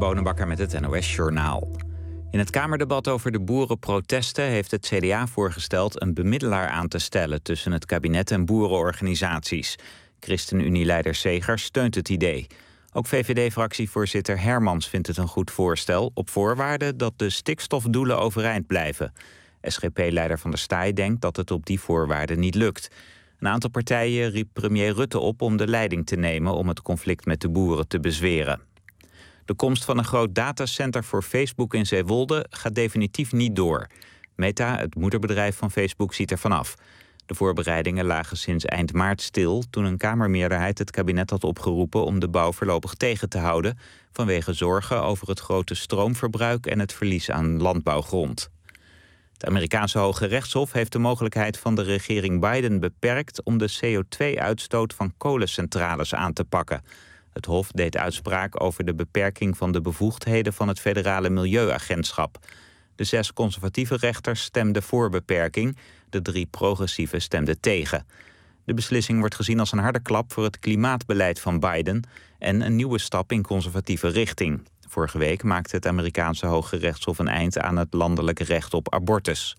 Bonenbakker met het NOS Journaal. In het Kamerdebat over de boerenprotesten heeft het CDA voorgesteld een bemiddelaar aan te stellen tussen het kabinet en boerenorganisaties. ChristenUnie-leider Segers steunt het idee. Ook VVD-fractievoorzitter Hermans vindt het een goed voorstel, op voorwaarde dat de stikstofdoelen overeind blijven. SGP-leider Van der Staaij denkt dat het op die voorwaarden niet lukt. Een aantal partijen riep premier Rutte op om de leiding te nemen om het conflict met de boeren te bezweren. De komst van een groot datacenter voor Facebook in Zeewolde gaat definitief niet door. Meta, het moederbedrijf van Facebook, ziet er vanaf. De voorbereidingen lagen sinds eind maart stil toen een Kamermeerderheid het kabinet had opgeroepen om de bouw voorlopig tegen te houden vanwege zorgen over het grote stroomverbruik en het verlies aan landbouwgrond. Het Amerikaanse Hoge Rechtshof heeft de mogelijkheid van de regering Biden beperkt om de CO2-uitstoot van kolencentrales aan te pakken. Het Hof deed uitspraak over de beperking van de bevoegdheden van het Federale Milieuagentschap. De 6 conservatieve rechters stemden voor beperking, de 3 progressieve stemden tegen. De beslissing wordt gezien als een harde klap voor het klimaatbeleid van Biden en een nieuwe stap in conservatieve richting. Vorige week maakte het Amerikaanse Hoge Rechtshof een eind aan het landelijk recht op abortus.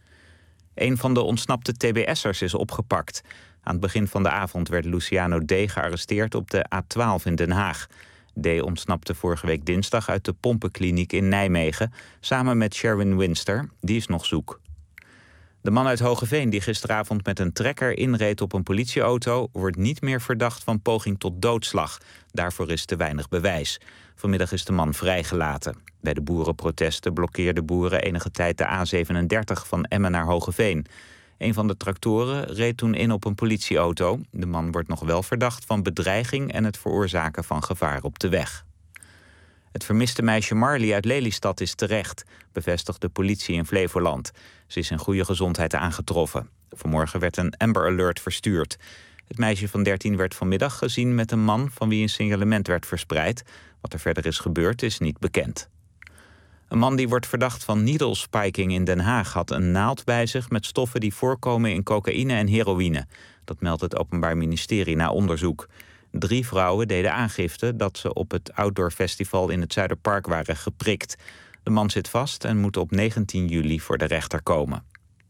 Een van de ontsnapte TBS'ers is opgepakt. Aan het begin van de avond werd Luciano D. gearresteerd op de A12 in Den Haag. D. ontsnapte vorige week dinsdag uit de pompenkliniek in Nijmegen, samen met Sherwin Winster, die is nog zoek. De man uit Hoogeveen die gisteravond met een trekker inreed op een politieauto wordt niet meer verdacht van poging tot doodslag. Daarvoor is te weinig bewijs. Vanmiddag is de man vrijgelaten. Bij de boerenprotesten blokkeerden boeren enige tijd de A37 van Emmen naar Hoogeveen. Een van de tractoren reed toen in op een politieauto. De man wordt nog wel verdacht van bedreiging en het veroorzaken van gevaar op de weg. Het vermiste meisje Marley uit Lelystad is terecht, bevestigt de politie in Flevoland. Ze is in goede gezondheid aangetroffen. Vanmorgen werd een Amber Alert verstuurd. Het meisje van 13 werd vanmiddag gezien met een man van wie een signalement werd verspreid. Wat er verder is gebeurd is niet bekend. Een man die wordt verdacht van needle spiking in Den Haag had een naald bij zich met stoffen die voorkomen in cocaïne en heroïne. Dat meldt het Openbaar Ministerie na onderzoek. 3 vrouwen deden aangifte dat ze op het Outdoor Festival in het Zuiderpark waren geprikt. De man zit vast en moet op 19 juli voor de rechter komen.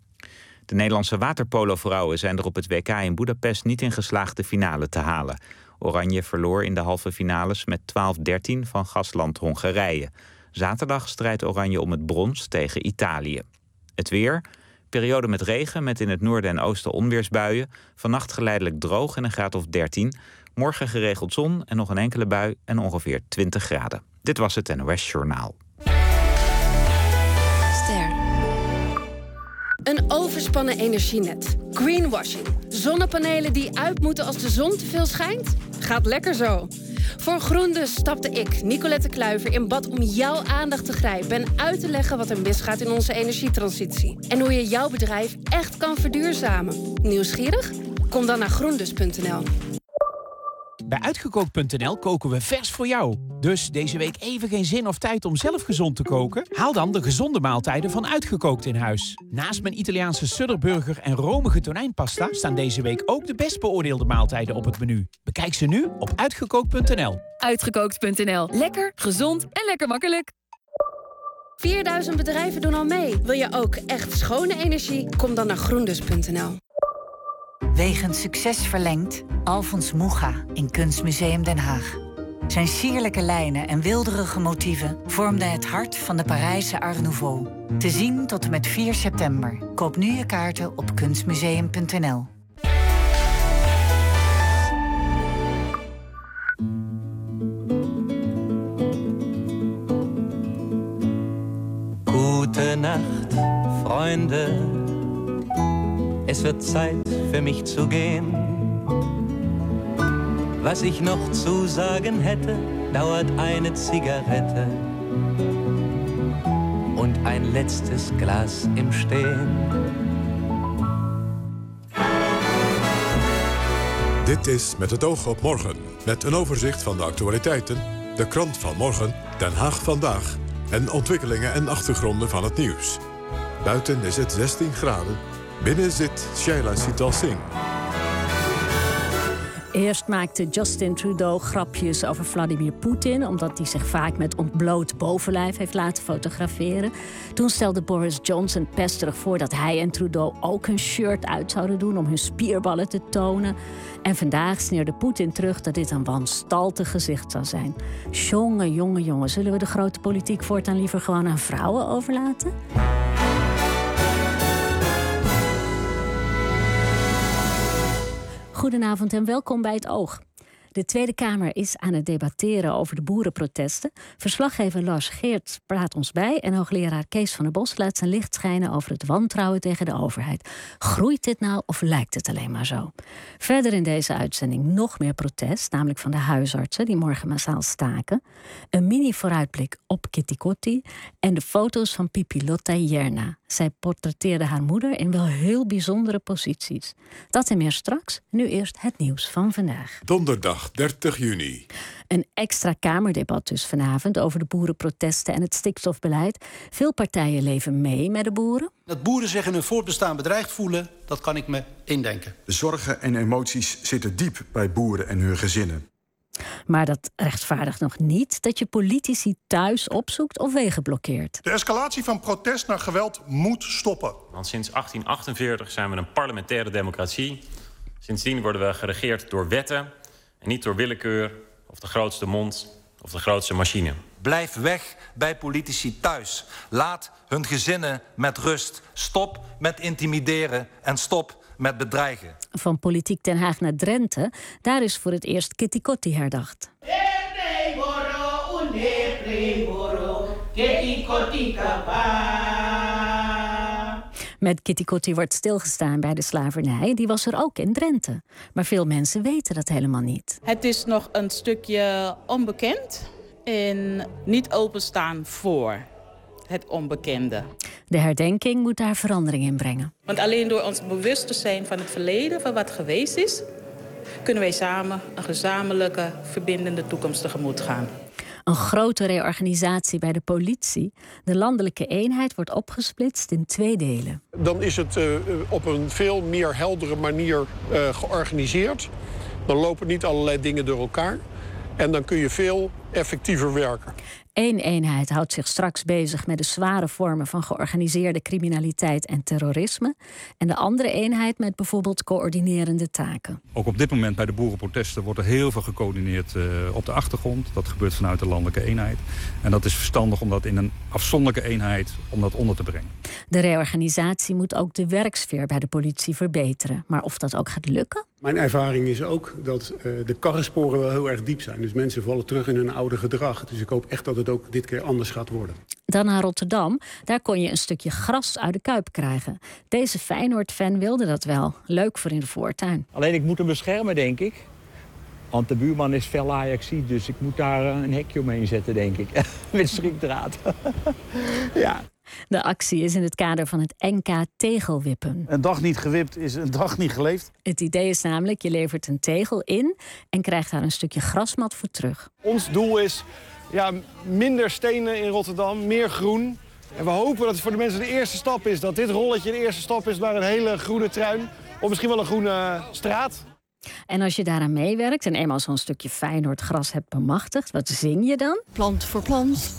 De Nederlandse waterpolo-vrouwen zijn er op het WK in Boedapest niet in geslaagd de finale te halen. Oranje verloor in de halve finales met 12-13 van gastland Hongarije. Zaterdag strijdt Oranje om het brons tegen Italië. Het weer, periode met regen met in het noorden en oosten onweersbuien. Vannacht geleidelijk droog en een graad of 13. Morgen geregeld zon en nog een enkele bui en ongeveer 20 graden. Dit was het NOS Journaal. Ster. Een overspannen energienet. Greenwashing. Zonnepanelen die uit moeten als de zon te veel schijnt? Gaat lekker zo. Voor GroenDus stapte ik, Nicolette Kluiver, in bad om jouw aandacht te grijpen en uit te leggen wat er misgaat in onze energietransitie. En hoe je jouw bedrijf echt kan verduurzamen. Nieuwsgierig? Kom dan naar groendus.nl. Bij Uitgekookt.nl koken we vers voor jou. Dus deze week even geen zin of tijd om zelf gezond te koken? Haal dan de gezonde maaltijden van Uitgekookt in huis. Naast mijn Italiaanse Sudderburger en romige tonijnpasta staan deze week ook de best beoordeelde maaltijden op het menu. Bekijk ze nu op Uitgekookt.nl. Uitgekookt.nl. Lekker, gezond en lekker makkelijk. 4000 bedrijven doen al mee. Wil je ook echt schone energie? Kom dan naar groendus.nl. Wegens succes verlengd, Alfons Mucha in Kunstmuseum Den Haag. Zijn sierlijke lijnen en wilderige motieven vormden het hart van de Parijse Art Nouveau. Te zien tot en met 4 september. Koop nu je kaarten op kunstmuseum.nl. Gute Nacht, Freunde. Es wird Zeit für mich zu gehen. Was ich noch zu sagen hätte, dauert eine Zigarette und ein letztes Glas im Stehen. Dit is Met het oog op morgen. Met een overzicht van de actualiteiten, de krant van morgen, Den Haag vandaag en ontwikkelingen en achtergronden van het nieuws. Buiten is het 16 graden. Binnen zit Shaila Sital Singh. Eerst maakte Justin Trudeau grapjes over Vladimir Poetin, omdat hij zich vaak met ontbloot bovenlijf heeft laten fotograferen. Toen stelde Boris Johnson pesterig voor dat hij en Trudeau ook hun shirt uit zouden doen om hun spierballen te tonen. En vandaag sneerde Poetin terug dat dit een wanstaltig gezicht zou zijn. Jongen, zullen we de grote politiek voortaan liever gewoon aan vrouwen overlaten? Goedenavond en welkom bij Het Oog. De Tweede Kamer is aan het debatteren over de boerenprotesten. Verslaggever Lars Geerts praat ons bij en hoogleraar Kees van der Bos laat zijn licht schijnen over het wantrouwen tegen de overheid. Groeit dit nou of lijkt het alleen maar zo? Verder in deze uitzending nog meer protest, namelijk van de huisartsen die morgen massaal staken. Een mini-vooruitblik op Kitty Kotti en de foto's van Pipilotta Jerna. Zij portretteerde haar moeder in wel heel bijzondere posities. Dat en meer straks. Nu eerst het nieuws van vandaag. Donderdag 30 juni. Een extra kamerdebat dus vanavond over de boerenprotesten en het stikstofbeleid. Veel partijen leven mee met de boeren. Dat boeren zich in hun voortbestaan bedreigd voelen, dat kan ik me indenken. De zorgen en emoties zitten diep bij boeren en hun gezinnen. Maar dat rechtvaardigt nog niet dat je politici thuis opzoekt of wegen blokkeert. De escalatie van protest naar geweld moet stoppen. Want sinds 1848 zijn we een parlementaire democratie. Sindsdien worden we geregeerd door wetten en niet door willekeur of de grootste mond of de grootste machine. Blijf weg bij politici thuis. Laat hun gezinnen met rust. Stop met intimideren en stop met bedreigen. Van Politiek Den Haag naar Drenthe, daar is voor het eerst Kitty Kotti herdacht. Met Kitty Kotti wordt stilgestaan bij de slavernij. Die was er ook in Drenthe. Maar veel mensen weten dat helemaal niet. Het is nog een stukje onbekend en niet openstaan voor het onbekende. De herdenking moet daar verandering in brengen. Want alleen door ons bewust te zijn van het verleden, van wat geweest is, kunnen wij samen een gezamenlijke, verbindende toekomst tegemoet gaan. Een grote reorganisatie bij de politie. De landelijke eenheid wordt opgesplitst in 2 delen. Dan is het op een veel meer heldere manier georganiseerd. Dan lopen niet allerlei dingen door elkaar. En dan kun je veel effectiever werken. 1 eenheid houdt zich straks bezig met de zware vormen van georganiseerde criminaliteit en terrorisme. En de andere eenheid met bijvoorbeeld coördinerende taken. Ook op dit moment bij de boerenprotesten wordt er heel veel gecoördineerd op de achtergrond. Dat gebeurt vanuit de landelijke eenheid. En dat is verstandig om dat in een afzonderlijke eenheid om dat onder te brengen. De reorganisatie moet ook de werksfeer bij de politie verbeteren. Maar of dat ook gaat lukken? Mijn ervaring is ook dat de karrensporen wel heel erg diep zijn. Dus mensen vallen terug in hun oude gedrag. Dus ik hoop echt dat het ook dit keer anders gaat worden. Dan naar Rotterdam. Daar kon je een stukje gras uit de Kuip krijgen. Deze Feyenoord-fan wilde dat wel. Leuk voor in de voortuin. Alleen ik moet hem beschermen, denk ik. Want de buurman is fel Ajaxiet, dus ik moet daar een hekje omheen zetten, denk ik. Met strikdraad. Ja. De actie is in het kader van het NK tegelwippen. Een dag niet gewipt is een dag niet geleefd. Het idee is namelijk, je levert een tegel in en krijgt daar een stukje grasmat voor terug. Ons doel is minder stenen in Rotterdam, meer groen. En we hopen dat het voor de mensen de eerste stap is. Dat dit rolletje de eerste stap is naar een hele groene tuin. Of misschien wel een groene straat. En als je daaraan meewerkt en eenmaal zo'n stukje Feyenoord gras hebt bemachtigd, wat zing je dan? Plant voor plant.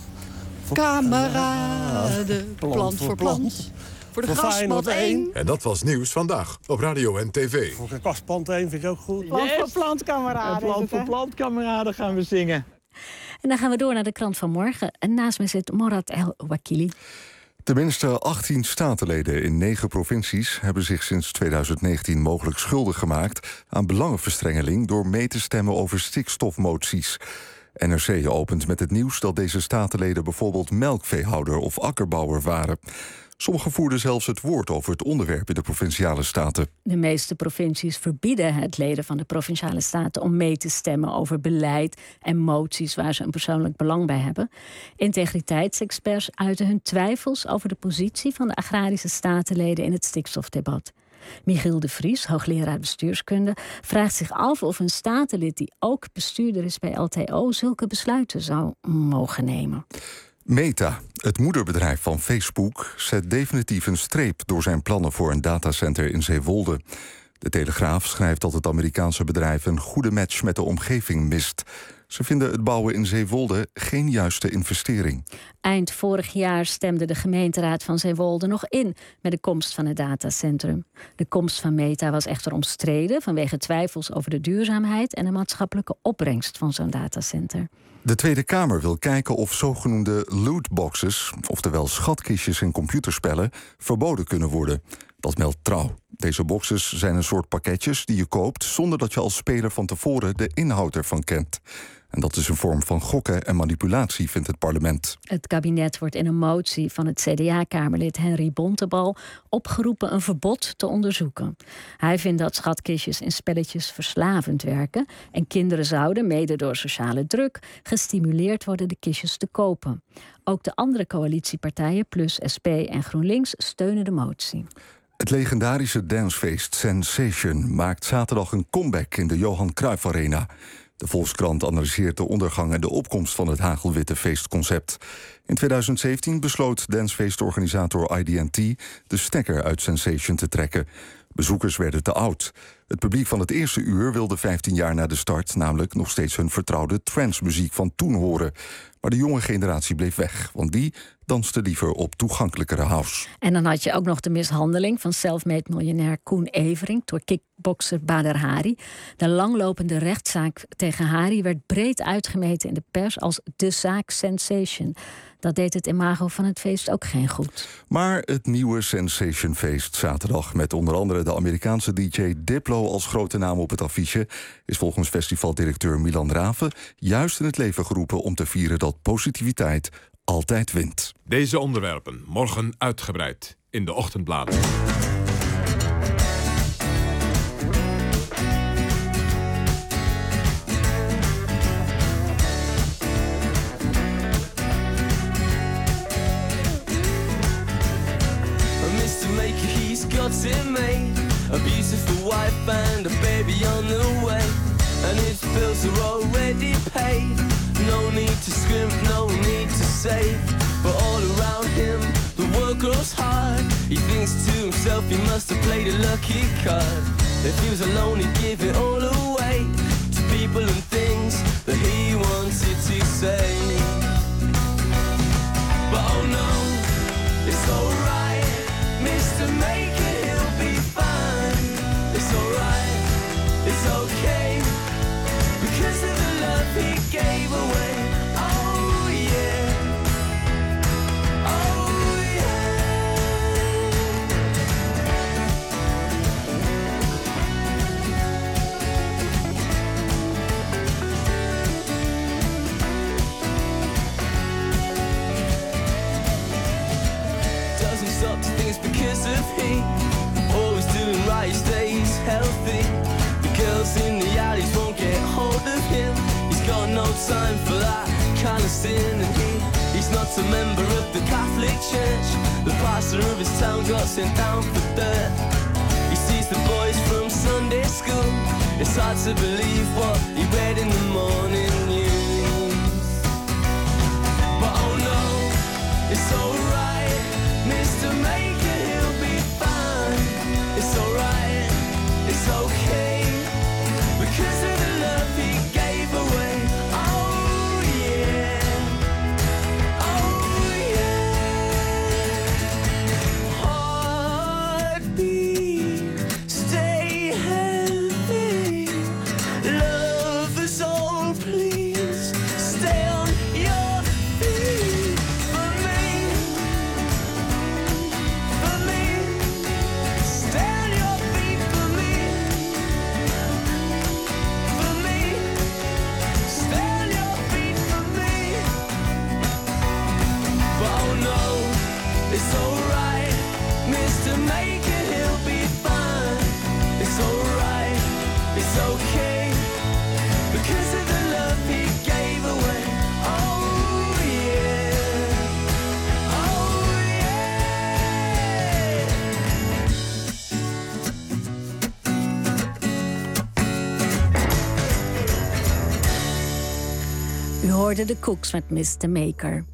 Kameraden, plant voor plant. Voor de grasmat 1. En dat was Nieuws Vandaag op radio en tv. Voor de kastplant 1 vind ik ook goed. Plant voor plant, kameraden. Plant voor plant, kameraden gaan we zingen. En dan gaan we door naar de krant van morgen. En naast me zit Morad El Wakili. Tenminste 18 statenleden in 9 provincies hebben zich sinds 2019 mogelijk schuldig gemaakt aan belangenverstrengeling door mee te stemmen over stikstofmoties. NRC opent met het nieuws dat deze statenleden bijvoorbeeld melkveehouder of akkerbouwer waren. Sommigen voerden zelfs het woord over het onderwerp in de Provinciale Staten. De meeste provincies verbieden het leden van de Provinciale Staten om mee te stemmen over beleid en moties waar ze een persoonlijk belang bij hebben. Integriteitsexperts uiten hun twijfels over de positie van de agrarische statenleden in het stikstofdebat. Michiel de Vries, hoogleraar bestuurskunde, vraagt zich af of een statenlid die ook bestuurder is bij LTO zulke besluiten zou mogen nemen. Meta, het moederbedrijf van Facebook, zet definitief een streep door zijn plannen voor een datacenter in Zeewolde. De Telegraaf schrijft dat het Amerikaanse bedrijf een goede match met de omgeving mist. Ze vinden het bouwen in Zeewolde geen juiste investering. Eind vorig jaar stemde de gemeenteraad van Zeewolde nog in met de komst van het datacentrum. De komst van Meta was echter omstreden vanwege twijfels over de duurzaamheid en de maatschappelijke opbrengst van zo'n datacenter. De Tweede Kamer wil kijken of zogenoemde lootboxes, oftewel schatkistjes in computerspellen, verboden kunnen worden. Dat meldt Trouw. Deze boxes zijn een soort pakketjes die je koopt zonder dat je als speler van tevoren de inhoud ervan kent. En dat is een vorm van gokken en manipulatie, vindt het parlement. Het kabinet wordt in een motie van het CDA-kamerlid Henry Bontebal opgeroepen een verbod te onderzoeken. Hij vindt dat schatkistjes in spelletjes verslavend werken en kinderen zouden, mede door sociale druk, gestimuleerd worden de kistjes te kopen. Ook de andere coalitiepartijen, Plus, SP en GroenLinks, steunen de motie. Het legendarische dancefeest Sensation maakt zaterdag een comeback in de Johan Cruijff Arena. De Volkskrant analyseert de ondergang en de opkomst van het hagelwitte feestconcept. In 2017 besloot dancefeestorganisator ID&T de stekker uit Sensation te trekken. Bezoekers werden te oud. Het publiek van het eerste uur wilde 15 jaar na de start namelijk nog steeds hun vertrouwde trancemuziek van toen horen. Maar de jonge generatie bleef weg, want die danste liever op toegankelijkere house. En dan had je ook nog de mishandeling van self-made miljonair Koen Evering door kickbokser Badr Hari. De langlopende rechtszaak tegen Hari werd breed uitgemeten in de pers als de zaak Sensation. Dat deed het imago van het feest ook geen goed. Maar het nieuwe Sensationfeest zaterdag met onder andere de Amerikaanse DJ Diplo als grote naam op het affiche is volgens festivaldirecteur Milan Raven juist in het leven geroepen om te vieren dat positiviteit altijd wint. Deze onderwerpen morgen uitgebreid in de ochtendbladen. Got it made, a beautiful wife and a baby on the way, and his bills are already paid. No need to scrimp, no need to save, but all around him the world grows hard. He thinks to himself he must have played a lucky card. If he was alone he'd give it all away to people and things that he wanted to say. But oh no, it's alright, Mr. Maker. It's okay, because of the love he gave away. Oh yeah, oh yeah. Doesn't stop to think it's because of him. Always doing right, he stays healthy. Girls in the alleys won't get hold of him. He's got no time for that kind of sin, and he's not a member of the Catholic Church. The pastor of his town got sent down for dirt. He sees the boys from Sunday school. It's hard to believe what he read in the morning news. But oh no, it's alright, Mr. Maker, he'll be fine. It's alright, it's okay, because of the love he gave away. Oh yeah, oh yeah. Heartbeat, stay healthy. Lovers all, please stay on your feet. For me, stay on your feet for me. It's alright, Mr. Maker, he'll be fine. It's alright, it's okay, because of the love he gave away. Oh yeah, oh yeah. U hoorde de Cooks met Mr. Maker.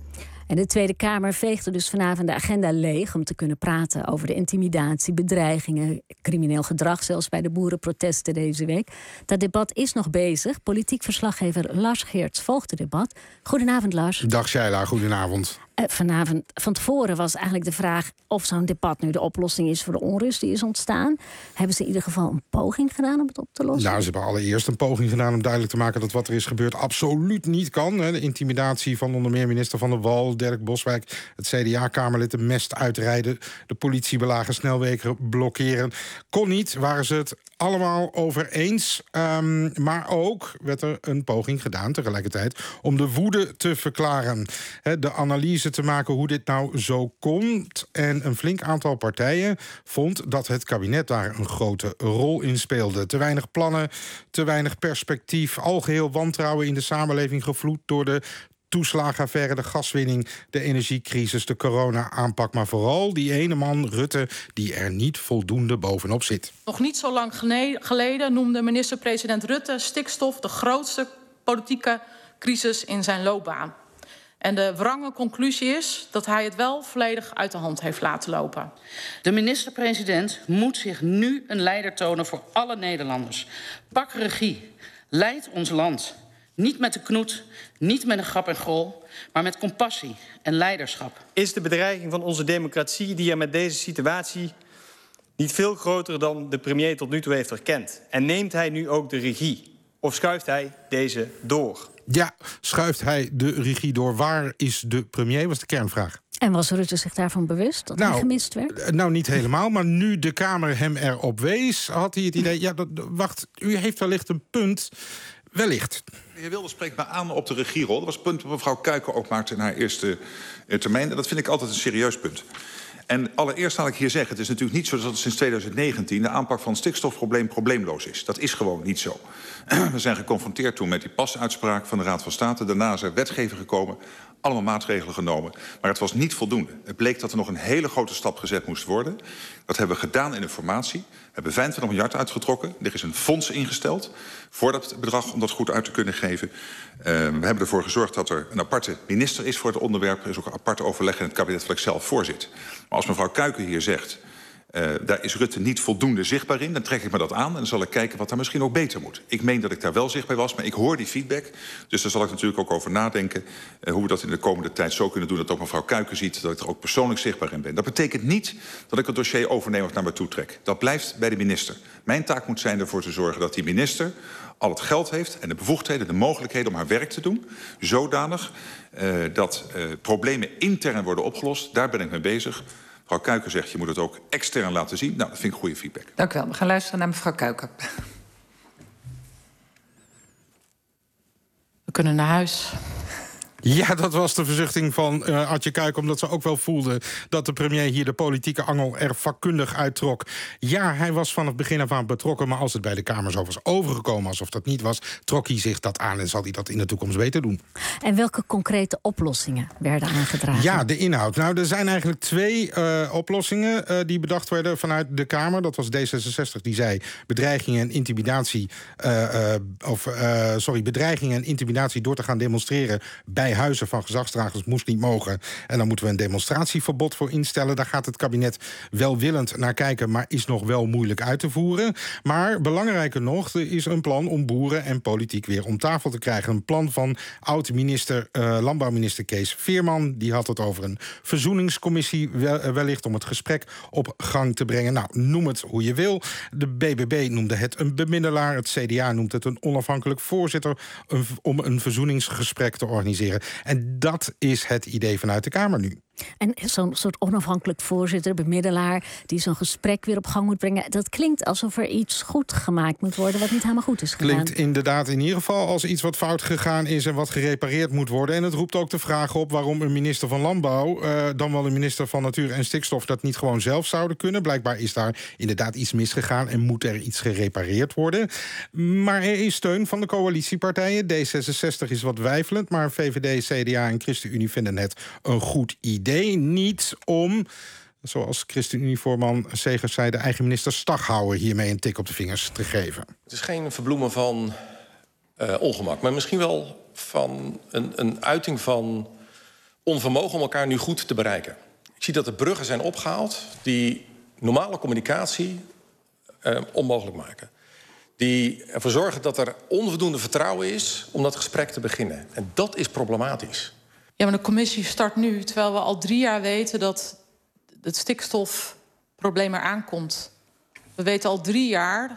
En de Tweede Kamer veegde dus vanavond de agenda leeg om te kunnen praten over de intimidatie, bedreigingen, crimineel gedrag, zelfs bij de boerenprotesten deze week. Dat debat is nog bezig. Politiek verslaggever Lars Geerts volgt het debat. Goedenavond, Lars. Dag Sheila, goedenavond. Vanavond, van tevoren was eigenlijk de vraag of zo'n debat nu de oplossing is voor de onrust die is ontstaan. Hebben ze in ieder geval een poging gedaan om het op te lossen? Nou, ze hebben allereerst een poging gedaan om duidelijk te maken dat wat er is gebeurd absoluut niet kan. De intimidatie van onder meer minister Van der Wal, Dirk Boswijk, het CDA-kamerlid de mest uitrijden, de politie belagen, snelwegen blokkeren. Kon niet, waren ze het allemaal over eens. Maar ook werd er een poging gedaan tegelijkertijd om de woede te verklaren. De analyse te maken hoe dit nou zo komt. En een flink aantal partijen vond dat het kabinet daar een grote rol in speelde. Te weinig plannen, te weinig perspectief, algeheel wantrouwen in de samenleving gevloed door de toeslagenaffaire, de gaswinning, de energiecrisis, de corona-aanpak. Maar vooral die ene man, Rutte, die er niet voldoende bovenop zit. Nog niet zo lang geleden noemde minister-president Rutte stikstof de grootste politieke crisis in zijn loopbaan. En de wrange conclusie is dat hij het wel volledig uit de hand heeft laten lopen. De minister-president moet zich nu een leider tonen voor alle Nederlanders. Pak regie. Leid ons land. Niet met de knoet, niet met een grap en gol, maar met compassie en leiderschap. Is de bedreiging van onze democratie die er met deze situatie niet veel groter dan de premier tot nu toe heeft erkend? En neemt hij nu ook de regie? Of schuift hij deze door? Ja, schuift hij de regie door? Waar is de premier, was de kernvraag. En was Rutte zich daarvan bewust dat hij gemist werd? Nou, niet helemaal, maar nu de Kamer hem erop wees, had hij het idee, ja, wacht, u heeft wellicht een punt. Wellicht. De heer Wilders spreekt me aan op de regierol. Dat was het punt dat mevrouw Kuiken ook maakte in haar eerste termijn. En dat vind ik altijd een serieus punt. En allereerst zal ik hier zeggen, het is natuurlijk niet zo dat sinds 2019 de aanpak van het stikstofprobleem probleemloos is. Dat is gewoon niet zo. We zijn geconfronteerd toen met die pasuitspraak van de Raad van State. Daarna is er wetgeving gekomen, allemaal maatregelen genomen. Maar het was niet voldoende. Het bleek dat er nog een hele grote stap gezet moest worden. Dat hebben we gedaan in informatie. We hebben 25 miljard uitgetrokken. Er is een fonds ingesteld voor dat bedrag om dat goed uit te kunnen geven. We hebben ervoor gezorgd dat er een aparte minister is voor het onderwerp. Er is ook een aparte overleg in het kabinet waar ik zelf voor zit. Maar als mevrouw Kuiken hier zegt, daar is Rutte niet voldoende zichtbaar in, dan trek ik me dat aan en dan zal ik kijken wat daar misschien ook beter moet. Ik meen dat ik daar wel zichtbaar was, maar ik hoor die feedback. Dus daar zal ik natuurlijk ook over nadenken hoe we dat in de komende tijd zo kunnen doen dat ook mevrouw Kuiken ziet dat ik er ook persoonlijk zichtbaar in ben. Dat betekent niet dat ik het dossier overneem of naar me toe trek. Dat blijft bij de minister. Mijn taak moet zijn ervoor te zorgen dat die minister al het geld heeft en de bevoegdheden, de mogelijkheden om haar werk te doen, zodanig dat problemen intern worden opgelost. Daar ben ik mee bezig. Mevrouw Kuiken zegt, je moet het ook extern laten zien. Nou, dat vind ik goede feedback. Dank u wel. We gaan luisteren naar mevrouw Kuiken. We kunnen naar huis. Ja, dat was de verzuchting van Adje Kuiken, omdat ze ook wel voelde dat de premier hier de politieke angel er vakkundig uittrok. Ja, hij was van het begin af aan betrokken, maar als het bij de Kamer zo was overgekomen alsof dat niet was, trok hij zich dat aan en zal hij dat in de toekomst beter doen. En welke concrete oplossingen werden aangedragen? Ja, de inhoud. Nou, er zijn eigenlijk twee oplossingen die bedacht werden vanuit de Kamer. Dat was D66 die zei bedreiging en intimidatie, bedreiging en intimidatie door te gaan demonstreren bij huizen van gezagsdragers moest niet mogen. En dan moeten we een demonstratieverbod voor instellen. Daar gaat het kabinet welwillend naar kijken, maar is nog wel moeilijk uit te voeren. Maar belangrijker nog, er is een plan om boeren en politiek weer om tafel te krijgen. Een plan van landbouwminister Kees Veerman. Die had het over een verzoeningscommissie wellicht om het gesprek op gang te brengen. Nou, noem het hoe je wil. De BBB noemde het een bemiddelaar. Het CDA noemt het een onafhankelijk voorzitter om een verzoeningsgesprek te organiseren. En dat is het idee vanuit de Kamer nu. En zo'n soort onafhankelijk voorzitter, bemiddelaar, die zo'n gesprek weer op gang moet brengen, dat klinkt alsof er iets goed gemaakt moet worden wat niet helemaal goed is gedaan. Klinkt inderdaad in ieder geval als iets wat fout gegaan is en wat gerepareerd moet worden. En het roept ook de vraag op waarom een minister van Landbouw, dan wel een minister van Natuur en Stikstof, dat niet gewoon zelf zouden kunnen. Blijkbaar is daar inderdaad iets misgegaan en moet er iets gerepareerd worden. Maar er is steun van de coalitiepartijen. D66 is wat weifelend, maar VVD, CDA en ChristenUnie vinden het een goed idee. Niet om, zoals ChristenUnie-voorman Segers zei, de eigen minister Staghouwer hiermee een tik op de vingers te geven. Het is geen verbloemen van ongemak, maar misschien wel van een uiting van onvermogen om elkaar nu goed te bereiken. Ik zie dat er bruggen zijn opgehaald die normale communicatie onmogelijk maken. Die ervoor zorgen dat er onvoldoende vertrouwen is om dat gesprek te beginnen. En dat is problematisch. Ja, maar de commissie start nu, terwijl we al 3 jaar weten dat het stikstofprobleem eraan komt. We weten al 3 jaar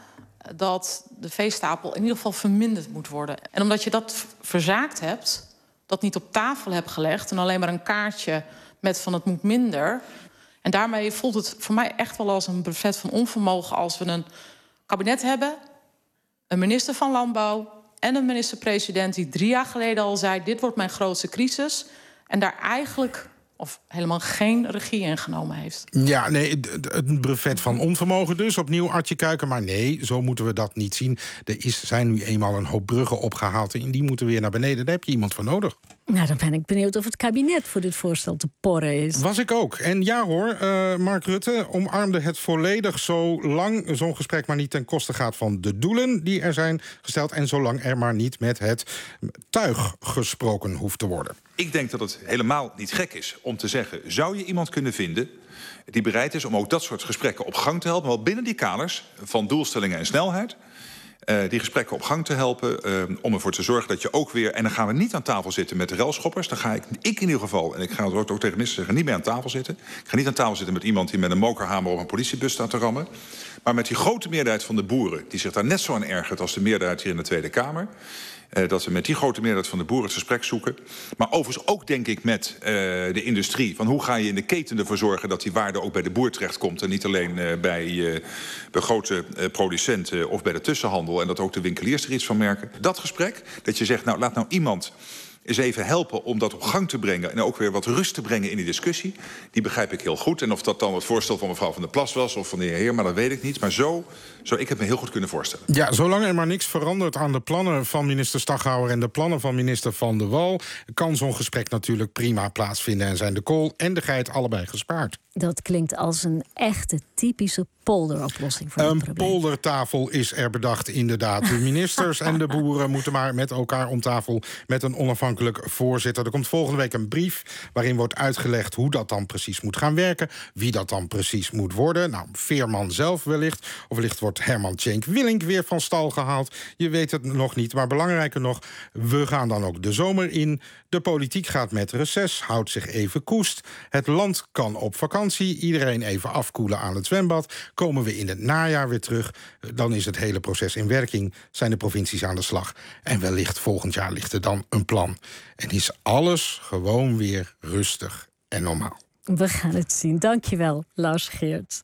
dat de veestapel in ieder geval verminderd moet worden. En omdat je dat verzaakt hebt, dat niet op tafel hebt gelegd en alleen maar een kaartje met van het moet minder. En daarmee voelt het voor mij echt wel als een brevet van onvermogen als we een kabinet hebben, een minister van Landbouw en een minister-president die 3 jaar geleden al zei: dit wordt mijn grootste crisis. En daar eigenlijk of helemaal geen regie in genomen heeft. Ja, nee, het brevet van onvermogen dus. Opnieuw Artje Kuiken, maar nee, zo moeten we dat niet zien. Zijn nu eenmaal een hoop bruggen opgehaald en die moeten weer naar beneden. Daar heb je iemand voor nodig. Nou, dan ben ik benieuwd of het kabinet voor dit voorstel te porren is. Was ik ook. En ja hoor, Mark Rutte omarmde het volledig zolang zo'n gesprek maar niet ten koste gaat van de doelen die er zijn gesteld en zolang er maar niet met het tuig gesproken hoeft te worden. Ik denk dat het helemaal niet gek is om te zeggen: zou je iemand kunnen vinden die bereid is om ook dat soort gesprekken op gang te helpen, wel binnen die kaders van doelstellingen en snelheid, die gesprekken op gang te helpen, om ervoor te zorgen dat je ook weer, en dan gaan we niet aan tafel zitten met de relschoppers, dan ga ik in ieder geval, en ik ga het ook tegen ministers zeggen, niet meer aan tafel zitten. Ik ga niet aan tafel zitten met iemand die met een mokerhamer op een politiebus staat te rammen, maar met die grote meerderheid van de boeren die zich daar net zo aan ergert als de meerderheid hier in de Tweede Kamer. Dat we met die grote meerderheid van de boeren het gesprek zoeken. Maar overigens ook, denk ik, met de industrie. Van hoe ga je in de keten ervoor zorgen dat die waarde ook bij de boer terechtkomt. En niet alleen bij grote producenten of bij de tussenhandel. En dat ook de winkeliers er iets van merken. Dat gesprek, dat je zegt, nou laat nou iemand eens even helpen om dat op gang te brengen en ook weer wat rust te brengen in die discussie. Die begrijp ik heel goed. En of dat dan het voorstel van mevrouw Van der Plas was of van de heer Heer, dat weet ik niet. Maar zo ik het me heel goed kunnen voorstellen. Ja, zolang er maar niks verandert aan de plannen van minister Staghouwer en de plannen van minister Van der Wal, kan zo'n gesprek natuurlijk prima plaatsvinden en zijn de kool en de geit allebei gespaard. Dat klinkt als een echte typische polderoplossing voor het probleem. Een poldertafel is er bedacht, inderdaad. De ministers en de boeren moeten maar met elkaar om tafel met een onafhankelijk voorzitter. Er komt volgende week een brief waarin wordt uitgelegd hoe dat dan precies moet gaan werken, wie dat dan precies moet worden. Nou, Veerman zelf wellicht, of wellicht wordt Herman Tjenk Willink weer van stal gehaald. Je weet het nog niet, maar belangrijker nog, we gaan dan ook de zomer in. De politiek gaat met reces, houdt zich even koest. Het land kan op vakantie, iedereen even afkoelen aan het zwembad. Komen we in het najaar weer terug, dan is het hele proces in werking, zijn de provincies aan de slag. En wellicht volgend jaar ligt er dan een plan. En is alles gewoon weer rustig en normaal. We gaan het zien. Dankjewel, Lars Geerts.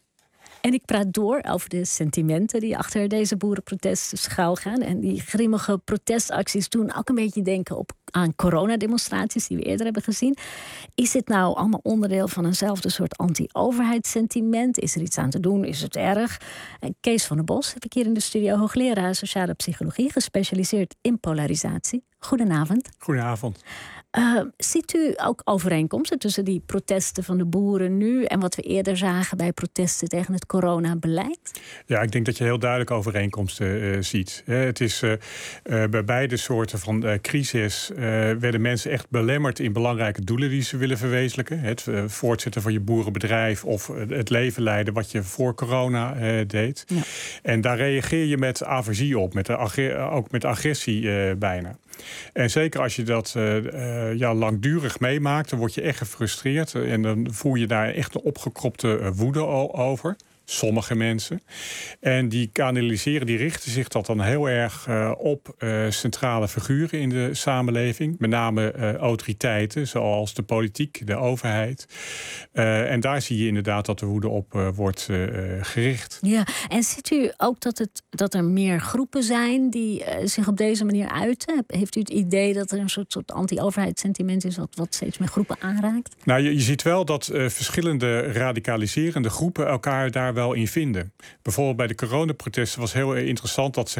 En ik praat door over de sentimenten die achter deze boerenprotesten schuilgaan. En die grimmige protestacties doen ook een beetje denken aan coronademonstraties die we eerder hebben gezien. Is dit nou allemaal onderdeel van eenzelfde soort anti-overheidssentiment? Is er iets aan te doen? Is het erg? Kees van der Bos heb ik hier in de studio, hoogleraar sociale psychologie, gespecialiseerd in polarisatie. Goedenavond. Goedenavond. Ziet u ook overeenkomsten tussen die protesten van de boeren nu en wat we eerder zagen bij protesten tegen het coronabeleid? Ja, ik denk dat je heel duidelijk overeenkomsten ziet. Het is bij beide soorten van crisis werden mensen echt belemmerd in belangrijke doelen die ze willen verwezenlijken. Het voortzetten van je boerenbedrijf of het leven leiden wat je voor corona deed. Ja. En daar reageer je met aversie op, ook met agressie bijna. En zeker als je dat langdurig meemaakt, dan word je echt gefrustreerd. En dan voel je daar echt een opgekropte woede over. Sommige mensen. En die richten zich dat dan heel erg op centrale figuren in de samenleving. Met name autoriteiten, zoals de politiek, de overheid. En daar zie je inderdaad dat de woede op wordt gericht. Ja, en ziet u ook dat er meer groepen zijn die zich op deze manier uiten? Heeft u het idee dat er een soort anti-overheidssentiment is wat steeds meer groepen aanraakt? Nou, je ziet wel dat verschillende radicaliserende groepen elkaar daar wel in vinden. Bijvoorbeeld bij de coronaprotesten was heel interessant dat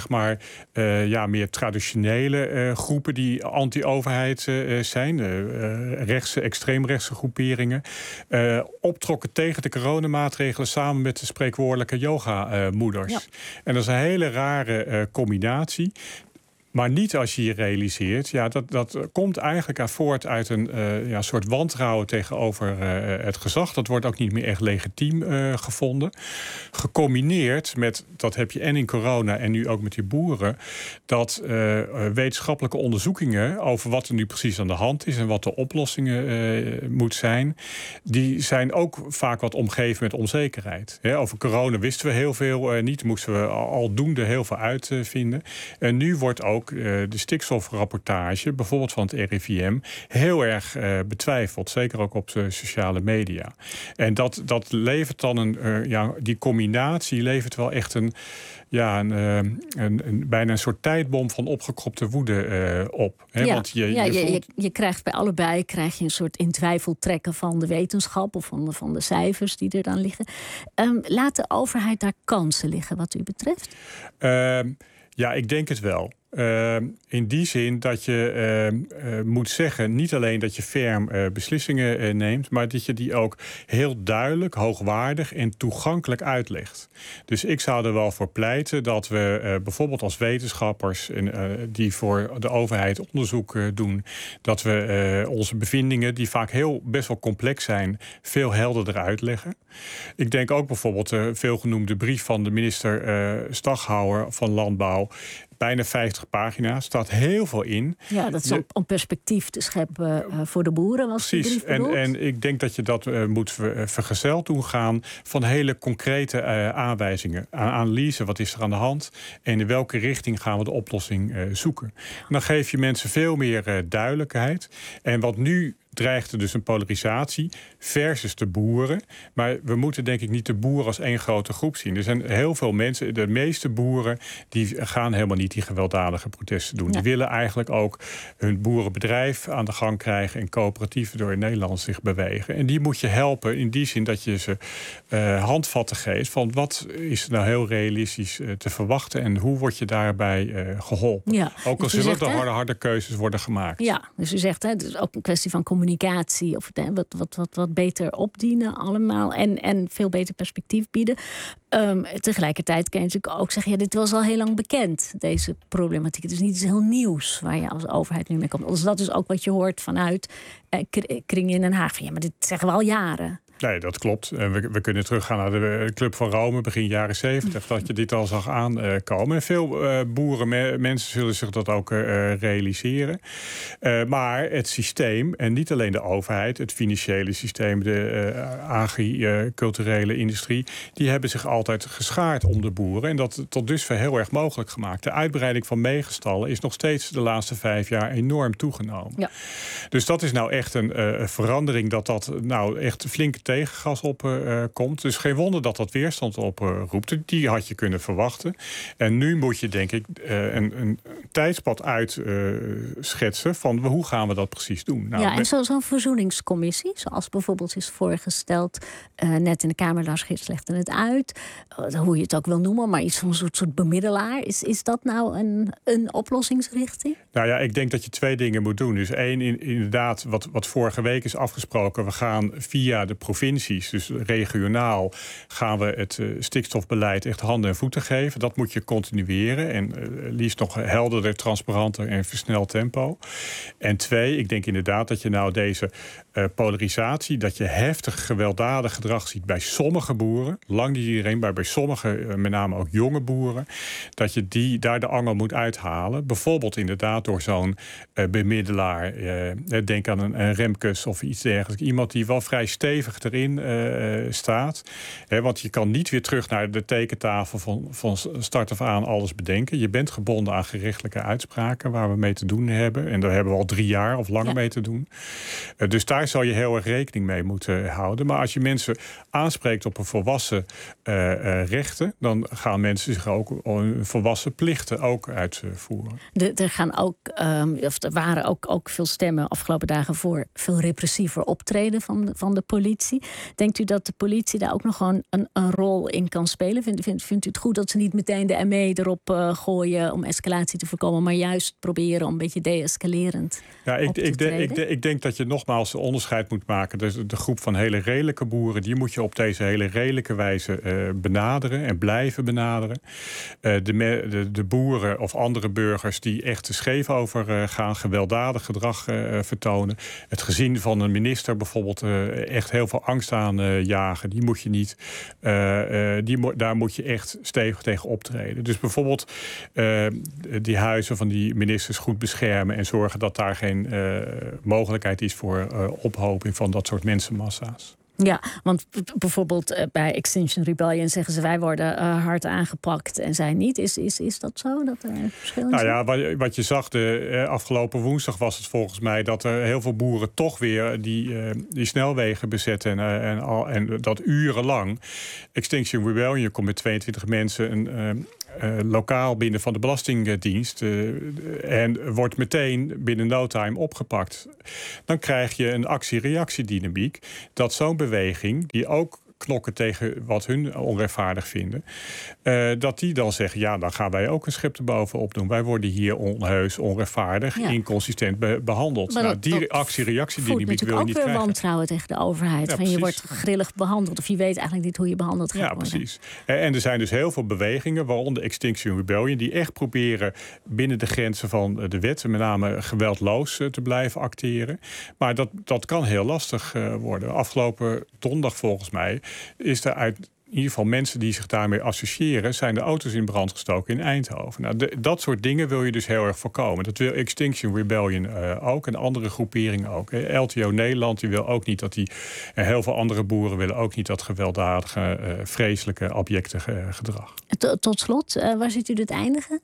meer traditionele groepen die anti-overheid zijn, extreemrechtse groeperingen, optrokken tegen de coronamaatregelen samen met de spreekwoordelijke yoga-moeders. Ja. En dat is een hele rare combinatie. Maar niet als je je realiseert. Ja, dat komt eigenlijk voort uit een soort wantrouwen tegenover het gezag. Dat wordt ook niet meer echt legitiem gevonden. Gecombineerd met, dat heb je en in corona en nu ook met die boeren, dat wetenschappelijke onderzoekingen over wat er nu precies aan de hand is en wat de oplossingen moet zijn, die zijn ook vaak wat omgeven met onzekerheid. Over corona wisten we heel veel niet, moesten we aldoende heel veel uitvinden. En nu wordt ook de stikstofrapportage, bijvoorbeeld van het RIVM, heel erg betwijfeld. Zeker ook op de sociale media. En dat levert dan die combinatie levert wel echt bijna een soort tijdbom van opgekropte woede op. Hè? Ja, want je krijgt bij allebei een soort in twijfel trekken van de wetenschap of van de cijfers die er dan liggen. Laat de overheid daar kansen liggen wat u betreft? Ja, ik denk het wel. In die zin dat je moet zeggen, niet alleen dat je ferm beslissingen neemt, maar dat je die ook heel duidelijk, hoogwaardig en toegankelijk uitlegt. Dus ik zou er wel voor pleiten dat we bijvoorbeeld als wetenschappers die voor de overheid onderzoek doen, dat we onze bevindingen, die vaak best wel complex zijn, veel helderder uitleggen. Ik denk ook bijvoorbeeld de veelgenoemde brief van de minister Staghouwer van Landbouw. Bijna 50 pagina's, staat heel veel in. Ja, dat is om perspectief te scheppen voor de boeren. Was precies, en ik denk dat je dat moet vergezeld doen gaan van hele concrete aanwijzingen. Analyse, wat is er aan de hand en in welke richting gaan we de oplossing zoeken. En dan geef je mensen veel meer duidelijkheid. En wat nu dreigt er dus een polarisatie versus de boeren. Maar we moeten denk ik niet de boeren als één grote groep zien. Er zijn heel veel mensen, de meeste boeren, die gaan helemaal niet die gewelddadige protesten doen. Ja. Die willen eigenlijk ook hun boerenbedrijf aan de gang krijgen en coöperatieven door in Nederland zich bewegen. En die moet je helpen in die zin dat je ze handvatten geeft van wat is er nou heel realistisch te verwachten en hoe word je daarbij geholpen. Ja. Ook al zullen er harde keuzes worden gemaakt. Ja, dus u zegt, het is ook een kwestie van communicatie of wat beter opdienen allemaal en veel beter perspectief bieden. Tegelijkertijd kan je natuurlijk ook zeggen, dit was al heel lang bekend, deze problematiek. Het is niet iets heel nieuws waar je als overheid nu mee komt. Dus dat is ook wat je hoort vanuit kringen in Den Haag. Van, maar dit zeggen we al jaren. Nee, dat klopt. En we kunnen teruggaan naar de Club van Rome, begin jaren 70, dat je dit al zag aankomen. En veel mensen zullen zich dat ook realiseren. Maar het systeem, en niet alleen de overheid, het financiële systeem, de agriculturele industrie, die hebben zich altijd geschaard om de boeren. En dat tot dusver heel erg mogelijk gemaakt. De uitbreiding van meegestallen is nog steeds de laatste 5 jaar enorm toegenomen. Ja. Dus dat is nou echt een verandering dat nou echt flinke tegengas komt. Dus geen wonder dat dat weerstand oproept. Die had je kunnen verwachten. En nu moet je denk ik een tijdspad uitschetsen van hoe gaan we dat precies doen. Nou, en zo'n verzoeningscommissie, zoals bijvoorbeeld is voorgesteld, net in de Kamer, Lars Geerts legde het uit, hoe je het ook wil noemen, maar iets van een soort bemiddelaar. Is dat nou een oplossingsrichting? Nou ja, ik denk dat je 2 dingen moet doen. Dus 1, inderdaad, wat vorige week is afgesproken, we gaan via de provincies, dus regionaal, gaan we het stikstofbeleid echt handen en voeten geven. Dat moet je continueren en liefst nog helderder, transparanter en versneld tempo. En 2, ik denk inderdaad dat je nou deze polarisatie, dat je heftig gewelddadig gedrag ziet bij sommige boeren, lang niet iedereen, maar bij sommige, met name ook jonge boeren, dat je daar de angel moet uithalen. Bijvoorbeeld inderdaad door zo'n bemiddelaar, denk aan een Remkes of iets dergelijks. Iemand die wel vrij stevig erin staat. Want je kan niet weer terug naar de tekentafel van start af aan alles bedenken. Je bent gebonden aan gerechtelijke uitspraken waar we mee te doen hebben. En daar hebben we al 3 jaar of langer mee te doen. Dus daar zou je heel erg rekening mee moeten houden. Maar als je mensen aanspreekt op een volwassen rechten, dan gaan mensen zich ook volwassen plichten ook uitvoeren. Er waren ook veel stemmen afgelopen dagen voor veel repressiever optreden van de politie. Denkt u dat de politie daar ook nog gewoon een rol in kan spelen? Vindt u het goed dat ze niet meteen de ME erop gooien om escalatie te voorkomen, maar juist proberen om een beetje deescalerend op te treden? Ik denk dat je nogmaals de onderscheid moet maken. Dus de groep van hele redelijke boeren, die moet je op deze hele redelijke wijze benaderen en blijven benaderen. De boeren of andere burgers die echt te scheef over gaan, gewelddadig gedrag vertonen. Het gezin van een minister bijvoorbeeld echt heel veel angst aan jagen. Die moet je niet. Daar moet je echt stevig tegen optreden. Dus bijvoorbeeld die huizen van die ministers goed beschermen en zorgen dat daar geen mogelijkheid is voor ophoping van dat soort mensenmassa's. Ja, want bijvoorbeeld bij Extinction Rebellion zeggen ze wij worden hard aangepakt en zij niet. Is dat zo? Dat er verschillen zijn? Nou ja, wat je zag afgelopen woensdag was het volgens mij dat er heel veel boeren toch weer die snelwegen bezetten en dat urenlang. Extinction Rebellion komt met 22 mensen lokaal binnen van de Belastingdienst en wordt meteen binnen no time opgepakt. Dan krijg je een actie-reactiedynamiek dat zo'n beweging die ook knokken tegen wat hun onrechtvaardig vinden, dat die dan zeggen, ja, dan gaan wij ook een schep erbovenop doen. Wij worden hier onheus, onrechtvaardig, inconsistent behandeld. Maar die actie-reactiedynamiek wil je niet krijgen. ook weer wantrouwen tegen de overheid. Ja, van je wordt grillig behandeld of je weet eigenlijk niet hoe je behandeld gaat worden. Ja, precies. En er zijn dus heel veel bewegingen, waaronder Extinction Rebellion, die echt proberen binnen de grenzen van de wet, met name geweldloos te blijven acteren. Maar dat kan heel lastig worden. Afgelopen donderdag volgens mij is er uit in ieder geval mensen die zich daarmee associëren, zijn de auto's in brand gestoken in Eindhoven. Nou, dat soort dingen wil je dus heel erg voorkomen. Dat wil Extinction Rebellion ook en andere groeperingen ook. LTO Nederland die wil ook niet dat en heel veel andere boeren willen ook niet dat gewelddadige, vreselijke, abjecte gedrag. Tot slot, waar ziet u dit eindigen?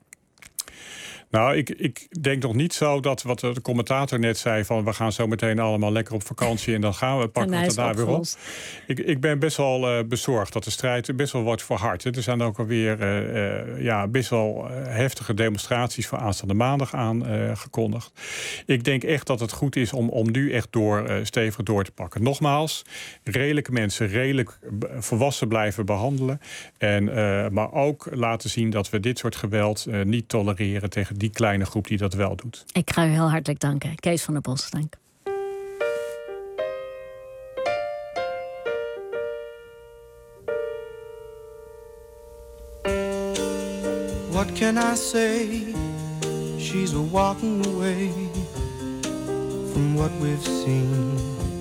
Nou, ik denk nog niet zo dat wat de commentator net zei van we gaan zo meteen allemaal lekker op vakantie en dan gaan we pakken we het daar weer op. Ik ben best wel bezorgd dat de strijd best wel wordt verhard. Er zijn ook alweer best wel heftige demonstraties voor aanstaande maandag aangekondigd. Ik denk echt dat het goed is om nu echt stevig door te pakken. Nogmaals, redelijke mensen redelijk volwassen blijven behandelen. Maar ook laten zien dat we dit soort geweld niet tolereren tegen die kleine groep die dat wel doet. Ik ga u heel hartelijk danken. Kees van der Bos, dank. What can I say? She's a walking away from what we've seen.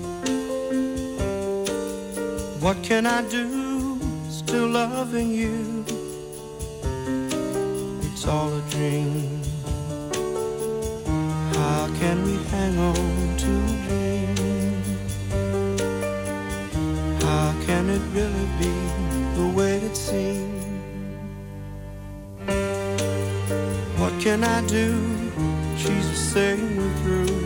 What can I do? Still loving you. It's all a dream. How can we hang on to a dream? How can it really be the way it seems? What can I do? She's the same we're through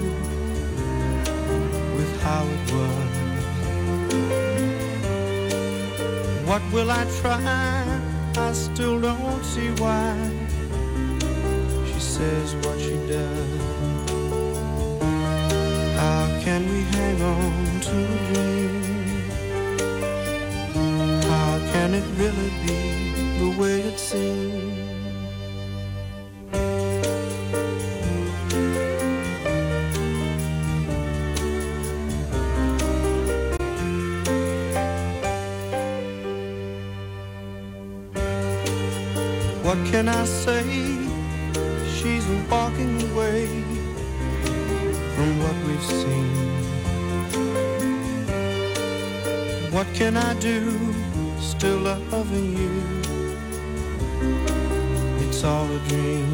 with how it was. What will I try? I still don't see why she says what she does. How can we hang on to a dream? How can it really be the way it seems? What can I say? She's walking away from what we've seen. What can I do? Still loving you. It's all a dream.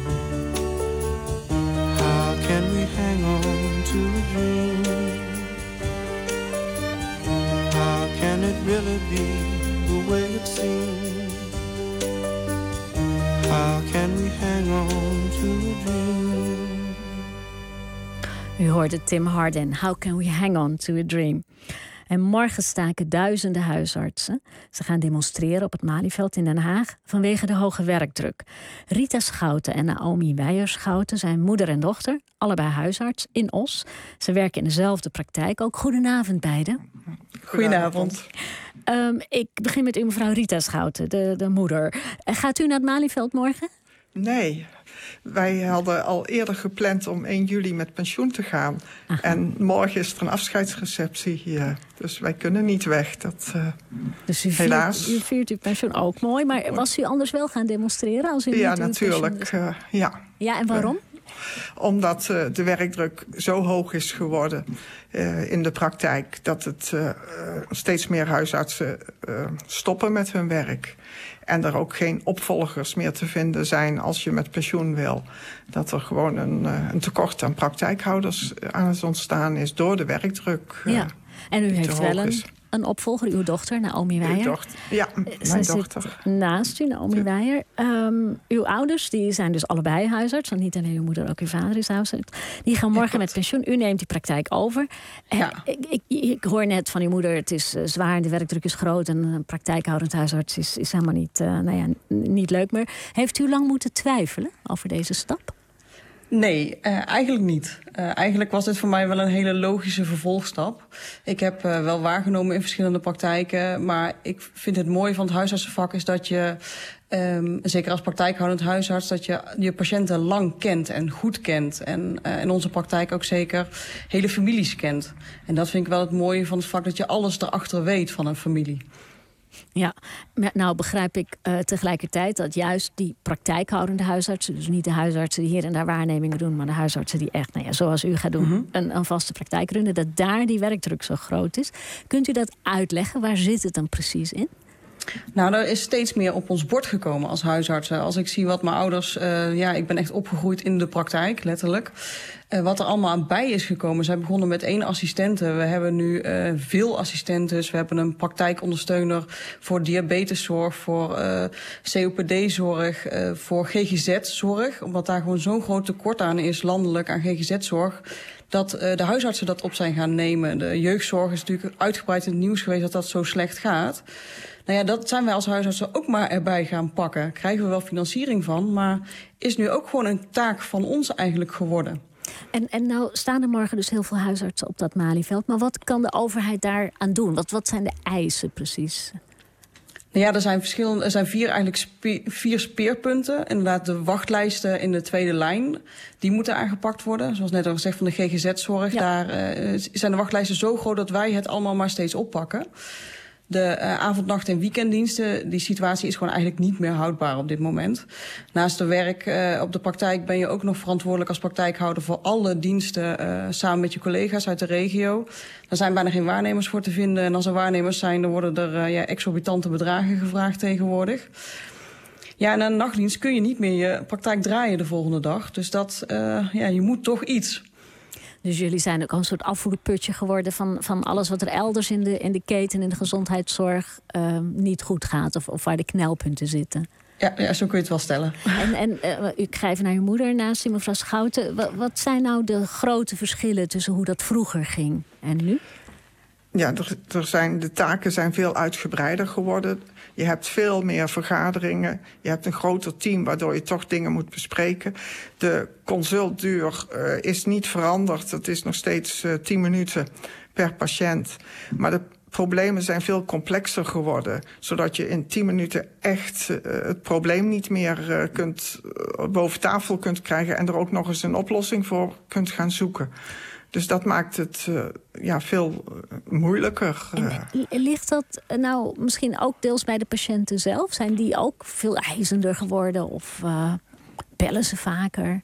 How can we hang on to a dream? How can it really be the way it seems? How can we hang on to a dream? U hoorde Tim Harden, How Can We Hang On To A Dream. En morgen staken duizenden huisartsen. Ze gaan demonstreren op het Malieveld in Den Haag vanwege de hoge werkdruk. Rita Schouten en Naomi Weijer-Schouten zijn moeder en dochter, allebei huisarts in Os. Ze werken in dezelfde praktijk. Ook goedenavond beiden. Goedenavond. Ik begin met u, mevrouw Rita Schouten, de moeder. Gaat u naar het Malieveld morgen? Nee. Wij hadden al eerder gepland om 1 juli met pensioen te gaan. Aha. En morgen is er een afscheidsreceptie hier. Dus wij kunnen niet weg. Dus helaas. U viert uw pensioen ook mooi. Maar was u anders wel gaan demonstreren? Als u ja, niet natuurlijk. Ja, en waarom? Omdat de werkdruk zo hoog is geworden in de praktijk... dat het steeds meer huisartsen stoppen met hun werk. En er ook geen opvolgers meer te vinden zijn als je met pensioen wil. Dat er gewoon een tekort aan praktijkhouders aan het ontstaan is door de werkdruk. Ja, en u heeft wel een opvolger, uw dochter, Naomi Weijer. Ja, mijn dochter. Zit naast u, Naomi Weijer. Uw ouders, die zijn dus allebei huisarts. Want niet alleen uw moeder, ook uw vader is huisarts. Die gaan morgen met pensioen. U neemt die praktijk over. Ja. Ik hoor net van uw moeder, het is zwaar, de werkdruk is groot... en een praktijkhoudend huisarts is helemaal niet leuk meer. Heeft u lang moeten twijfelen over deze stap? Nee, eigenlijk niet. Eigenlijk was dit voor mij wel een hele logische vervolgstap. Ik heb wel waargenomen in verschillende praktijken... maar ik vind het mooie van het huisartsenvak is dat je... zeker als praktijkhoudend huisarts... dat je je patiënten lang kent en goed kent. En in onze praktijk ook zeker hele families kent. En dat vind ik wel het mooie van het vak... dat je alles erachter weet van een familie. Ja, nou begrijp ik tegelijkertijd dat juist die praktijkhoudende huisartsen... dus niet de huisartsen die hier en daar waarnemingen doen... maar de huisartsen die echt, zoals u gaat doen, een vaste praktijk runnen... dat daar die werkdruk zo groot is. Kunt u dat uitleggen? Waar zit het dan precies in? Nou, er is steeds meer op ons bord gekomen als huisartsen. Als ik zie wat mijn ouders... ik ben echt opgegroeid in de praktijk, letterlijk. Wat er allemaal aan bij is gekomen. Zij begonnen met 1 assistente. We hebben nu veel assistentes. We hebben een praktijkondersteuner voor diabeteszorg... voor COPD-zorg, voor GGZ-zorg. Omdat daar gewoon zo'n groot tekort aan is landelijk aan GGZ-zorg... dat de huisartsen dat op zijn gaan nemen. De jeugdzorg is natuurlijk uitgebreid in het nieuws geweest... dat dat zo slecht gaat. Nou ja, dat zijn wij als huisartsen ook maar erbij gaan pakken. Krijgen we wel financiering van, maar is nu ook gewoon een taak van ons eigenlijk geworden. En nou staan er morgen dus heel veel huisartsen op dat Malieveld. Maar wat kan de overheid daar aan doen? Wat zijn de eisen precies? Ja, er zijn 4 speerpunten. Inderdaad, de wachtlijsten in de tweede lijn, die moeten aangepakt worden. Zoals net al gezegd van de GGZ-zorg. Ja. Daar zijn de wachtlijsten zo groot dat wij het allemaal maar steeds oppakken. De avond-, nacht- en weekenddiensten, die situatie is gewoon eigenlijk niet meer houdbaar op dit moment. Naast de werk op de praktijk ben je ook nog verantwoordelijk als praktijkhouder voor alle diensten samen met je collega's uit de regio. Daar zijn bijna geen waarnemers voor te vinden. En als er waarnemers zijn, dan worden er exorbitante bedragen gevraagd tegenwoordig. Ja, en aan de nachtdienst kun je niet meer je praktijk draaien de volgende dag. Dus je moet toch iets. Dus jullie zijn ook al een soort afvoerputje geworden van alles wat er elders in de keten, in de gezondheidszorg niet goed gaat. Of waar de knelpunten zitten. Ja, zo kun je het wel stellen. En ik ga even naar uw moeder naast u, mevrouw Schouten. Wat zijn nou de grote verschillen tussen hoe dat vroeger ging en nu? Ja, de taken zijn veel uitgebreider geworden. Je hebt veel meer vergaderingen. Je hebt een groter team waardoor je toch dingen moet bespreken. De consultduur is niet veranderd. Het is nog steeds 10 minuten per patiënt. Maar de problemen zijn veel complexer geworden. Zodat je in 10 minuten echt het probleem niet meer boven tafel kunt krijgen... en er ook nog eens een oplossing voor kunt gaan zoeken. Dus dat maakt het veel moeilijker. Ligt dat nou misschien ook deels bij de patiënten zelf? Zijn die ook veel eisender geworden of bellen ze vaker?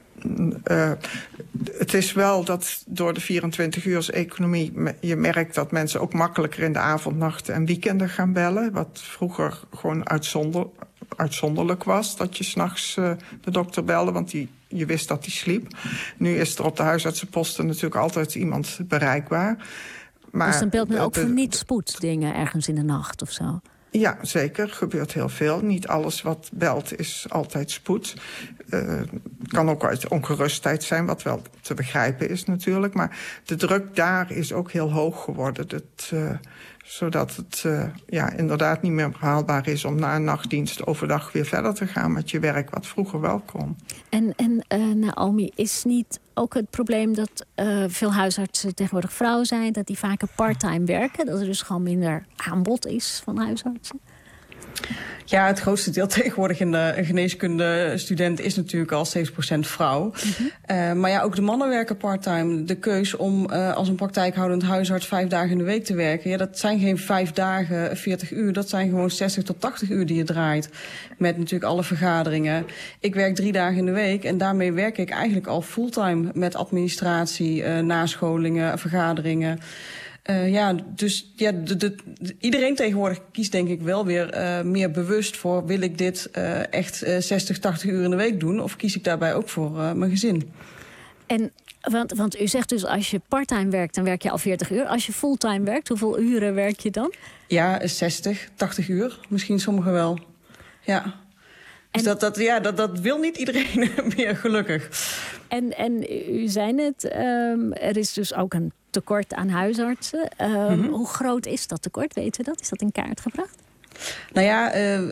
Het is wel dat door de 24-uurs-economie... je merkt dat mensen ook makkelijker in de avond, nacht en weekenden gaan bellen. Wat vroeger gewoon uitzonderlijk was. Dat je 's nachts de dokter belde, want je wist dat hij sliep. Nu is er op de huisartsenposten natuurlijk altijd iemand bereikbaar. Maar dus dan belt men ook voor niet-spoeddingen ergens in de nacht of zo? Ja, zeker. Er gebeurt heel veel. Niet alles wat belt is altijd spoed. Kan ook uit ongerustheid zijn, wat wel te begrijpen is natuurlijk. Maar de druk daar is ook heel hoog geworden. Zodat het inderdaad niet meer haalbaar is om na een nachtdienst overdag weer verder te gaan met je werk, wat vroeger wel kon. En Naomi, is niet ook het probleem dat veel huisartsen tegenwoordig vrouwen zijn, dat die vaker parttime werken, dat er dus gewoon minder aanbod is van huisartsen? Ja, het grootste deel tegenwoordig in de geneeskundestudent is natuurlijk al 70% vrouw. Maar ja, ook de mannen werken parttime. De keus om als een praktijkhoudend huisarts 5 dagen in de week te werken... Ja, dat zijn geen 5 dagen, 40 uur. Dat zijn gewoon 60 tot 80 uur die je draait. Met natuurlijk alle vergaderingen. Ik werk 3 dagen in de week en daarmee werk ik eigenlijk al fulltime... met administratie, nascholingen, vergaderingen... Dus iedereen tegenwoordig kiest denk ik wel weer meer bewust voor... wil ik dit echt 60, 80 uur in de week doen... of kies ik daarbij ook voor mijn gezin? En want u zegt dus als je parttime werkt, dan werk je al 40 uur. Als je fulltime werkt, hoeveel uren werk je dan? Ja, 60, 80 uur. Misschien sommigen wel. Ja. Dus dat wil niet iedereen meer gelukkig. En u zei het, er is dus ook een tekort aan huisartsen. Hoe groot is dat tekort? Weet u dat? Is dat in kaart gebracht? Nou ja,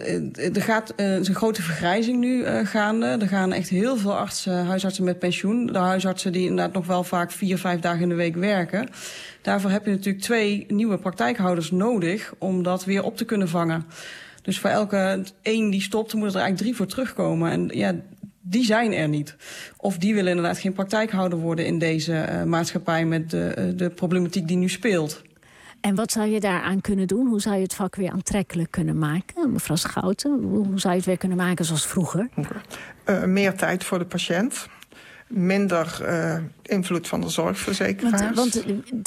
er is een grote vergrijzing nu gaande. Er gaan echt heel veel huisartsen met pensioen. De huisartsen die inderdaad nog wel vaak 4, 5 dagen in de week werken. Daarvoor heb je natuurlijk 2 nieuwe praktijkhouders nodig om dat weer op te kunnen vangen. Dus voor elke 1 die stopt, moet er eigenlijk 3 voor terugkomen. En ja, die zijn er niet. Of die willen inderdaad geen praktijkhouder worden in deze maatschappij met de problematiek die nu speelt. En wat zou je daaraan kunnen doen? Hoe zou je het vak weer aantrekkelijk kunnen maken? Mevrouw Schouten, hoe zou je het weer kunnen maken zoals vroeger? Meer tijd voor de patiënt. Minder invloed van de zorgverzekeraars. Want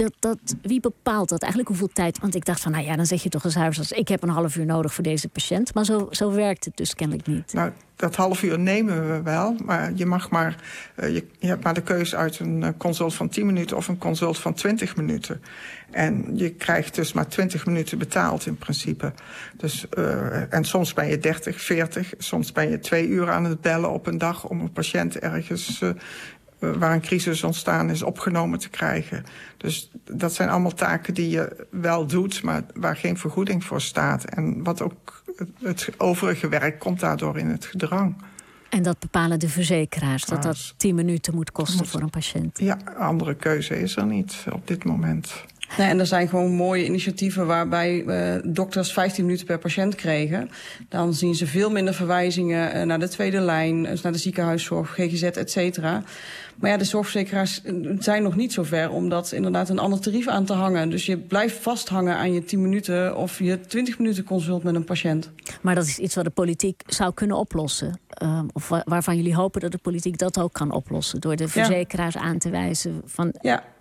wie bepaalt dat eigenlijk? Hoeveel tijd? Want ik dacht van, dan zeg je toch als huisarts... ik heb een half uur nodig voor deze patiënt. Maar zo werkt het dus kennelijk niet. Nou, dat half uur nemen we wel. Maar je mag je hebt maar de keuze uit een consult van 10 minuten... of een consult van 20 minuten. En je krijgt dus maar 20 minuten betaald in principe. Dus, en soms ben je 30, 40. Soms ben je 2 uur aan het bellen op een dag... om een patiënt ergens... waar een crisis ontstaan is, opgenomen te krijgen. Dus dat zijn allemaal taken die je wel doet... maar waar geen vergoeding voor staat. En wat ook het overige werk komt daardoor in het gedrang. En dat bepalen de verzekeraars, dat 10 minuten moet kosten voor een patiënt? Ja, andere keuze is er niet op dit moment. Nee, en er zijn gewoon mooie initiatieven waarbij dokters 15 minuten per patiënt kregen. Dan zien ze veel minder verwijzingen naar de tweede lijn, dus naar de ziekenhuiszorg, GGZ, et cetera. Maar ja, de zorgverzekeraars zijn nog niet zo ver om dat inderdaad een ander tarief aan te hangen. Dus je blijft vasthangen aan je 10 minuten of je 20 minuten consult met een patiënt. Maar dat is iets wat de politiek zou kunnen oplossen. Of waarvan jullie hopen dat de politiek dat ook kan oplossen. Door de verzekeraars aan te wijzen van...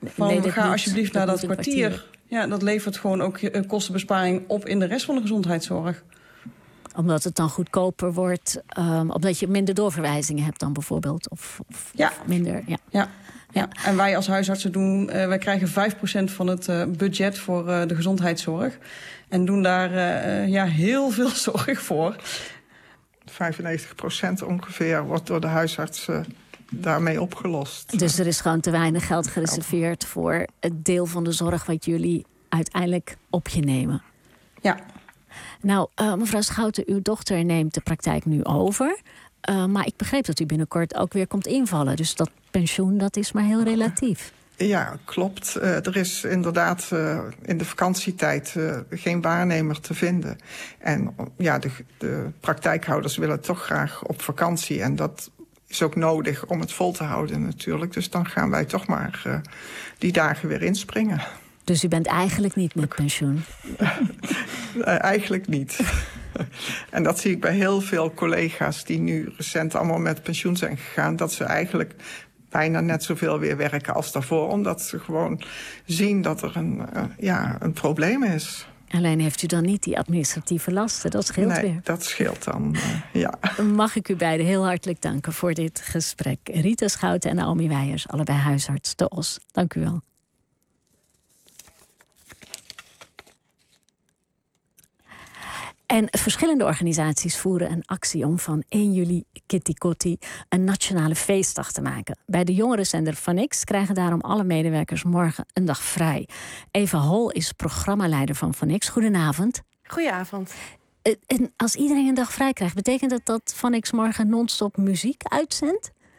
ga alsjeblieft naar dat kwartier. Ja, dat levert gewoon ook kostenbesparing op in de rest van de gezondheidszorg. Omdat het dan goedkoper wordt, omdat je minder doorverwijzingen hebt dan bijvoorbeeld? Of minder, Ja, en wij als huisartsen doen, wij krijgen 5% van het budget voor de gezondheidszorg. En doen daar heel veel zorg voor. 95% ongeveer wordt door de huisartsen daarmee opgelost. Dus er is gewoon te weinig geld gereserveerd voor het deel van de zorg wat jullie uiteindelijk op je nemen. Ja. Nou, mevrouw Schouten, uw dochter neemt de praktijk nu over. Maar ik begreep dat u binnenkort ook weer komt invallen. Dus dat pensioen, dat is maar heel relatief. Ja, klopt. Er is inderdaad in de vakantietijd geen waarnemer te vinden. En de praktijkhouders willen toch graag op vakantie. En dat is ook nodig om het vol te houden natuurlijk. Dus dan gaan wij toch maar die dagen weer inspringen. Dus u bent eigenlijk niet met pensioen? Eigenlijk niet. En dat zie ik bij heel veel collega's die nu recent allemaal met pensioen zijn gegaan. Dat ze eigenlijk bijna net zoveel weer werken als daarvoor. Omdat ze gewoon zien dat er een probleem is. Alleen heeft u dan niet die administratieve lasten, dat scheelt weer. Dat scheelt dan, ja. Mag ik u beiden heel hartelijk danken voor dit gesprek. Rita Schouten en Naomi Weijers, allebei huisarts te Os. Dank u wel. En verschillende organisaties voeren een actie om van 1 juli Kitty Kotti een nationale feestdag te maken. Bij de jongerenzender Van X krijgen daarom alle medewerkers morgen een dag vrij. Eva Hol is programmaleider van Van X. Goedenavond. Goedenavond. En als iedereen een dag vrij krijgt, betekent dat Van X morgen non-stop muziek uitzendt?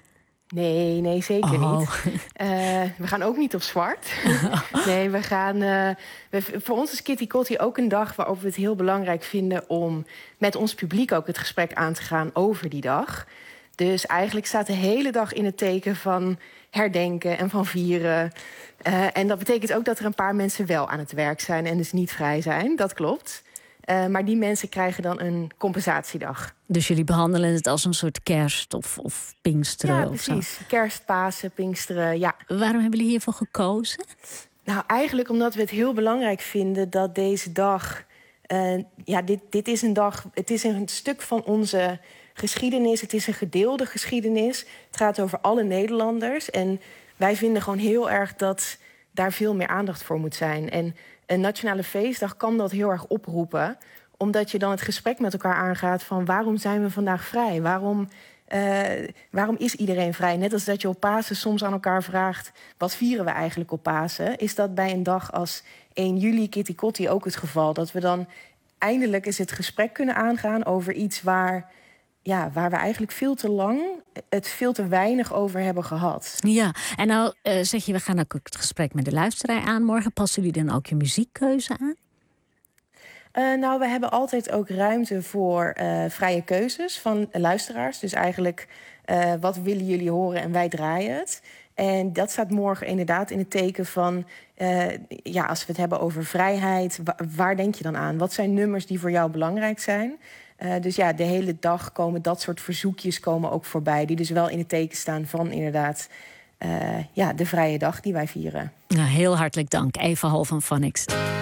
Nee, zeker niet. We gaan ook niet op zwart. Nee, we gaan... voor ons is Kitty Kotti ook een dag waarop we het heel belangrijk vinden om met ons publiek ook het gesprek aan te gaan over die dag. Dus eigenlijk staat de hele dag in het teken van herdenken en van vieren. En dat betekent ook dat er een paar mensen wel aan het werk zijn en dus niet vrij zijn. Dat klopt. Maar die mensen krijgen dan een compensatiedag. Dus jullie behandelen het als een soort kerst of Pinksteren? Ja, of precies. Zo. Kerst, Pasen, Pinksteren, ja. Waarom hebben jullie hiervoor gekozen? Nou, eigenlijk omdat we het heel belangrijk vinden dat deze dag... dit is een dag, het is een stuk van onze geschiedenis. Het is een gedeelde geschiedenis. Het gaat over alle Nederlanders. En wij vinden gewoon heel erg dat daar veel meer aandacht voor moet zijn. En een nationale feestdag kan dat heel erg oproepen. Omdat je dan het gesprek met elkaar aangaat van waarom zijn we vandaag vrij? Waarom is iedereen vrij? Net als dat je op Pasen soms aan elkaar vraagt... wat vieren we eigenlijk op Pasen? Is dat bij een dag als 1 juli Kitty Kotti ook het geval? Dat we dan eindelijk eens het gesprek kunnen aangaan over iets waar we eigenlijk veel te lang... het veel te weinig over hebben gehad. Ja, en nou zeg je, we gaan ook het gesprek met de luisteraar aan morgen. Passen jullie dan ook je muziekkeuze aan? We hebben altijd ook ruimte voor vrije keuzes van luisteraars. Dus eigenlijk, wat willen jullie horen en wij draaien het. En dat staat morgen inderdaad in het teken van... als we het hebben over vrijheid, waar denk je dan aan? Wat zijn nummers die voor jou belangrijk zijn? Dus de hele dag komen dat soort verzoekjes komen ook voorbij... die dus wel in het teken staan van inderdaad de vrije dag die wij vieren. Nou, heel hartelijk dank, Eva Hol van Phonics.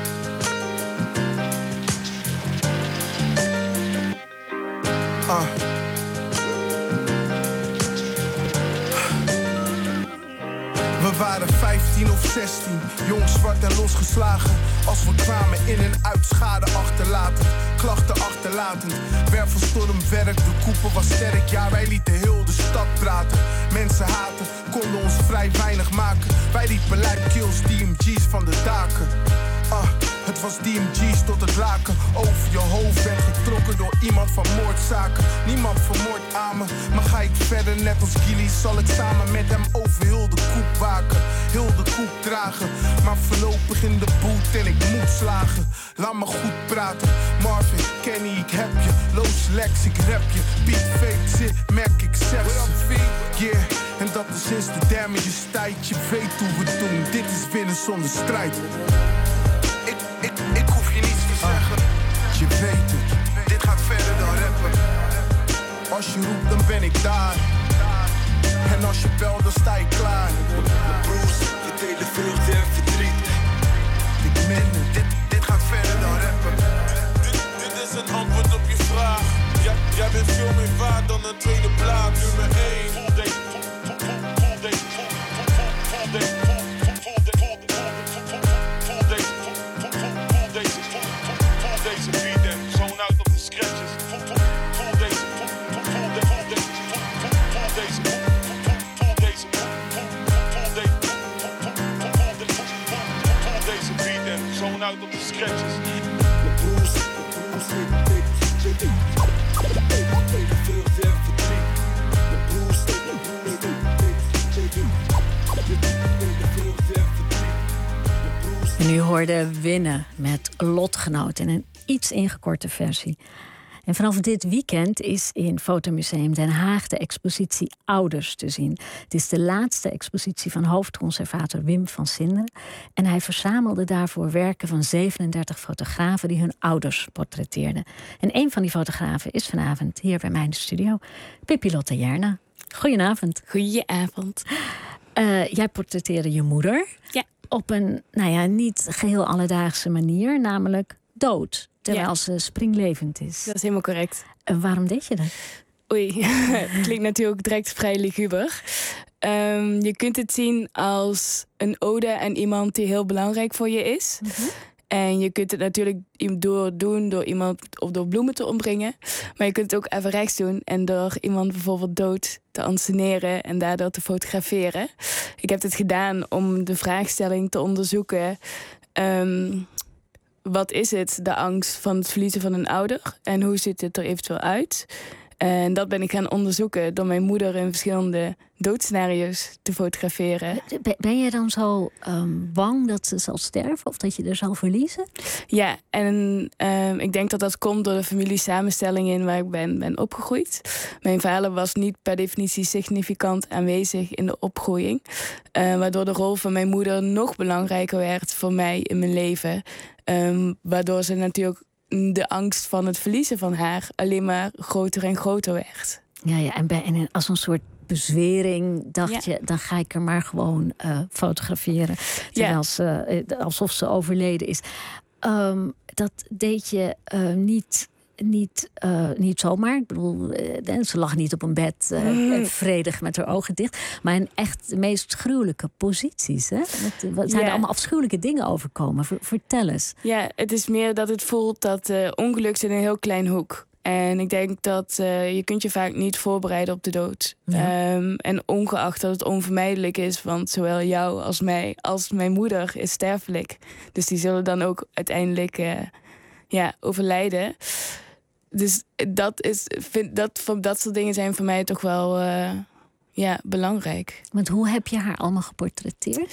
We waren 15 of 16, jong, zwart en losgeslagen. Als we kwamen in en uit, schade achterlatend, klachten achterlatend. Wervelstorm werk, de koepel was sterk. Ja, wij lieten heel de stad praten. Mensen haten, konden ons vrij weinig maken. Wij riepen lijpkills, DMG's van de daken. Het was DMG's tot het laken. Over je hoofd werd getrokken door iemand van moordzaken. Niemand vermoord aan me, maar ga ik verder net als Gilly, zal ik samen met hem over heel de koep waken. Heel de koep dragen, maar voorlopig in de boot en ik moet slagen. Laat me goed praten, Marvin, Kenny, ik heb je. Loos Lex, ik rap je. Beat fake zit, merk ik zeg ze. Yeah, en dat is sinds de damages tijd. Je weet hoe we doen, dit is winnen zonder strijd. Ik hoef je niets te zeggen. Je weet het, dit gaat verder dan rappen. Als je roept, dan ben ik daar. En als je belt, dan sta je klaar. Broers, je delen vreugde en verdriet. Ik meen het, dit gaat verder dan rappen. Dit is een antwoord op je vraag. Jij bent veel meer waard dan een tweede plaats. Nummer 1. Voel deze beat en zo'n uit op de scratches. Voel deze beat en zo'n uit op de scratches. En u hoorde Winnen met Lotgenoot in een iets ingekorte versie. En vanaf dit weekend is in Fotomuseum Den Haag de expositie Ouders te zien. Het is de laatste expositie van hoofdconservator Wim van Sinderen. En hij verzamelde daarvoor werken van 37 fotografen die hun ouders portretteerden. En een van die fotografen is vanavond hier bij mij in de studio, Pippi Lotte Jerna. Goedenavond. Goedenavond. Jij portretteerde je moeder. Ja. Op een, niet geheel alledaagse manier, namelijk dood. Terwijl ze springlevend is. Dat is helemaal correct. En waarom deed je dat? Oei, het klinkt natuurlijk direct vrij luguber. Je kunt het zien als een ode aan iemand die heel belangrijk voor je is. Mm-hmm. En je kunt het natuurlijk door iemand of door bloemen te ombrengen. Maar je kunt het ook even rechts doen en door iemand bijvoorbeeld dood te anseneren en daardoor te fotograferen. Ik heb dit gedaan om de vraagstelling te onderzoeken. Wat is het, de angst van het verliezen van een ouder? En hoe ziet het er eventueel uit? En dat ben ik gaan onderzoeken door mijn moeder in verschillende doodscenario's te fotograferen. Ben je dan zo bang dat ze zal sterven of dat je er zal verliezen? Ja, en ik denk dat dat komt door de familiesamenstelling in waar ik ben opgegroeid. Mijn vader was niet per definitie significant aanwezig in de opgroeiing. Waardoor de rol van mijn moeder nog belangrijker werd voor mij in mijn leven. Waardoor ze natuurlijk de angst van het verliezen van haar alleen maar groter en groter werd. Ja, en als een soort bezwering dacht je, dan ga ik er maar gewoon fotograferen. Terwijl ze, alsof ze overleden is. Dat deed je niet zomaar. Ik bedoel, ze lag niet op een bed vredig met haar ogen dicht. Maar in echt de meest gruwelijke posities. Hè? Er zijn allemaal afschuwelijke dingen overkomen. Vertel eens. Ja, het is meer dat het voelt dat ongeluk zit in een heel klein hoek. En ik denk dat je kunt je vaak niet voorbereiden op de dood. Ja. En ongeacht dat het onvermijdelijk is, want zowel jou als mij, als mijn moeder is sterfelijk. Dus die zullen dan ook uiteindelijk overlijden. Dus dat soort dingen zijn voor mij toch wel belangrijk. Want hoe heb je haar allemaal geportretteeerd?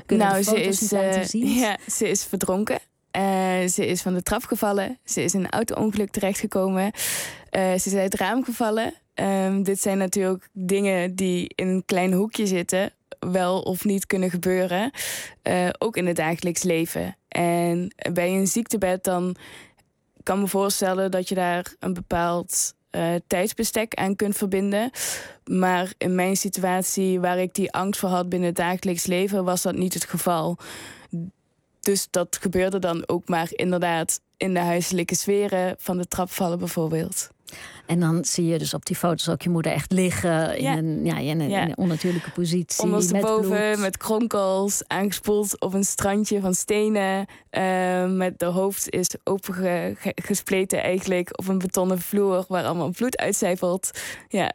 Ze is verdronken. Ze is van de trap gevallen. Ze is in een auto-ongeluk terechtgekomen. Ze is uit het raam gevallen. Dit zijn natuurlijk dingen die in een klein hoekje zitten. Wel of niet kunnen gebeuren. Ook in het dagelijks leven. En bij een ziektebed dan kan me voorstellen dat je daar een bepaald tijdsbestek aan kunt verbinden. Maar in mijn situatie, waar ik die angst voor had binnen het dagelijks leven, was dat niet het geval. Dus dat gebeurde dan ook maar inderdaad in de huiselijke sferen van de trap vallen bijvoorbeeld. En dan zie je dus op die foto's ook je moeder echt liggen in een onnatuurlijke positie. Ondersteboven met kronkels, aangespoeld op een strandje van stenen. Met de hoofd is opengespleten eigenlijk op een betonnen vloer waar allemaal bloed uitcijpelt. Ja.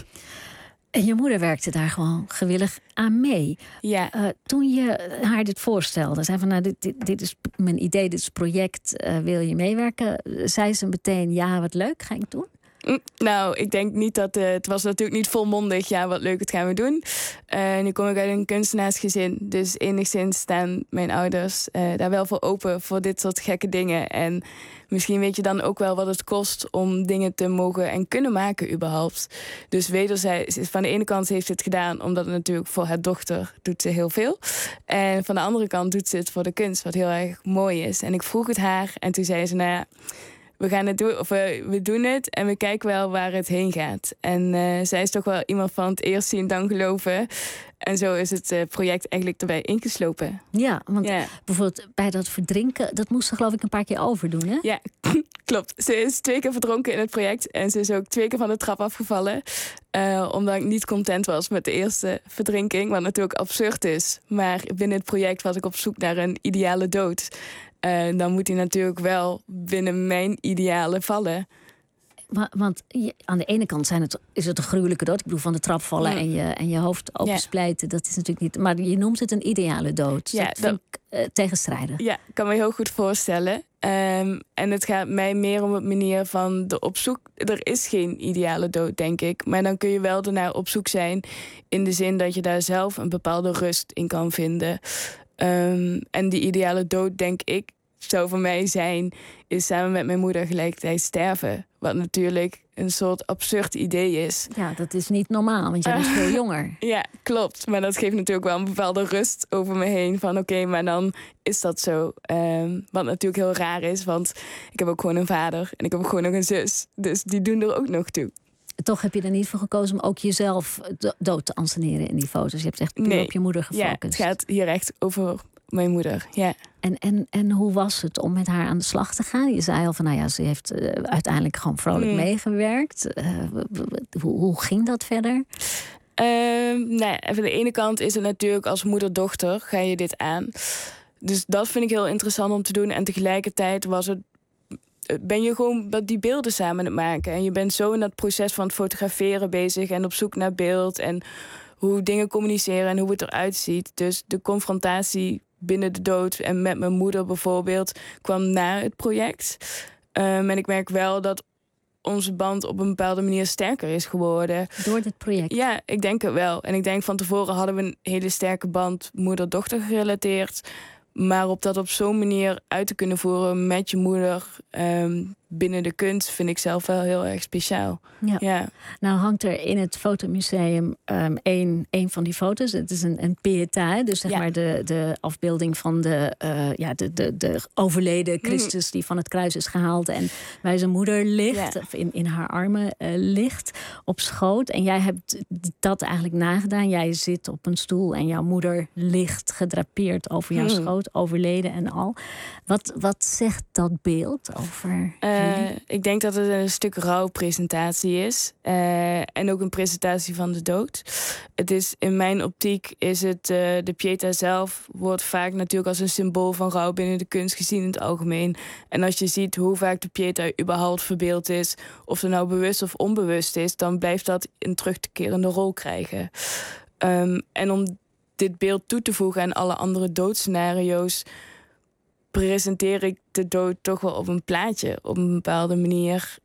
En je moeder werkte daar gewoon gewillig aan mee. Ja. Toen je haar dit voorstelde, zei van dit is mijn idee, dit is het project, wil je meewerken? Zei ze meteen, ja, wat leuk, ga ik doen? Nou, ik denk niet dat het was natuurlijk niet volmondig. Ja, wat leuk, het gaan we doen. Nu kom ik uit een kunstenaarsgezin. Dus enigszins staan mijn ouders daar wel voor open voor dit soort gekke dingen. En misschien weet je dan ook wel wat het kost om dingen te mogen en kunnen maken überhaupt. Dus wederzijds, van de ene kant heeft ze het gedaan omdat het natuurlijk voor haar dochter doet ze heel veel. En van de andere kant doet ze het voor de kunst, wat heel erg mooi is. En ik vroeg het haar en toen zei ze, nou ja, we gaan het doen, of we doen het en we kijken wel waar het heen gaat. En zij is toch wel iemand van het eerst zien dan geloven. En zo is het project eigenlijk erbij ingeslopen. Ja, want bijvoorbeeld bij dat verdrinken, dat moest ze geloof ik een paar keer overdoen, hè? Ja, klopt. Ze is 2 keer verdronken in het project en ze is ook 2 keer van de trap afgevallen. Omdat ik niet content was met de eerste verdrinking, wat natuurlijk absurd is. Maar binnen het project was ik op zoek naar een ideale dood. Dan moet hij natuurlijk wel binnen mijn idealen vallen. Want aan de ene kant is het een gruwelijke dood. Ik bedoel, van de trap vallen en je hoofd opensplijten. Dat is natuurlijk niet. Maar je noemt het een ideale dood. Ja, dat vind ik tegenstrijdig. Ja, ik kan me heel goed voorstellen. En het gaat mij meer om het manier van de opzoek. Er is geen ideale dood, denk ik. Maar dan kun je wel ernaar op zoek zijn. In de zin dat je daar zelf een bepaalde rust in kan vinden. En die ideale dood, denk ik, zou voor mij zijn, is samen met mijn moeder gelijkertijd sterven. Wat natuurlijk een soort absurd idee is. Ja, dat is niet normaal, want jij bent veel jonger. Ja, klopt. Maar dat geeft natuurlijk wel een bepaalde rust over me heen. Van oké, maar dan is dat zo. Wat natuurlijk heel raar is, want ik heb ook gewoon een vader. En ik heb ook gewoon nog een zus. Dus die doen er ook nog toe. Toch heb je er niet voor gekozen om ook jezelf dood te anseneren in die foto's. Je hebt echt puur op je moeder gefocust. Ja, het gaat hier echt over mijn moeder, ja. En hoe was het om met haar aan de slag te gaan? Je zei al van, ze heeft uiteindelijk gewoon vrolijk meegewerkt. Hoe ging dat verder? Van de ene kant is het natuurlijk als moeder-dochter ga je dit aan. Dus dat vind ik heel interessant om te doen. En tegelijkertijd ben je gewoon die beelden samen aan het maken. En je bent zo in dat proces van het fotograferen bezig en op zoek naar beeld en hoe dingen communiceren en hoe het eruit ziet. Dus de confrontatie binnen de dood en met mijn moeder bijvoorbeeld kwam na het project. En ik merk wel dat onze band op een bepaalde manier sterker is geworden. Door dit project? Ja, ik denk het wel. En ik denk van tevoren hadden we een hele sterke band moeder-dochter gerelateerd. Maar op dat op zo'n manier uit te kunnen voeren met je moeder binnen de kunst vind ik zelf wel heel erg speciaal. Ja. Nou hangt er in het fotomuseum een van die foto's. Het is een pieta, dus zeg maar de afbeelding van de overleden Christus die van het kruis is gehaald en bij zijn moeder ligt, of in haar armen ligt, op schoot. En jij hebt dat eigenlijk nagedaan. Jij zit op een stoel en jouw moeder ligt gedrapeerd over jouw schoot, overleden en al. Wat zegt dat beeld over jullie? Ik denk dat het een stuk rouwpresentatie is. En ook een presentatie van de dood. Het is, in mijn optiek is het de Pieta zelf wordt vaak natuurlijk als een symbool van rouw binnen de kunst gezien in het algemeen. En als je ziet hoe vaak de Pieta überhaupt verbeeld is, of er nou bewust of onbewust is, dan blijft dat een terugkerende rol krijgen. En om dit beeld toe te voegen aan alle andere doodscenario's, presenteer ik de dood toch wel op een plaatje, op een bepaalde manier.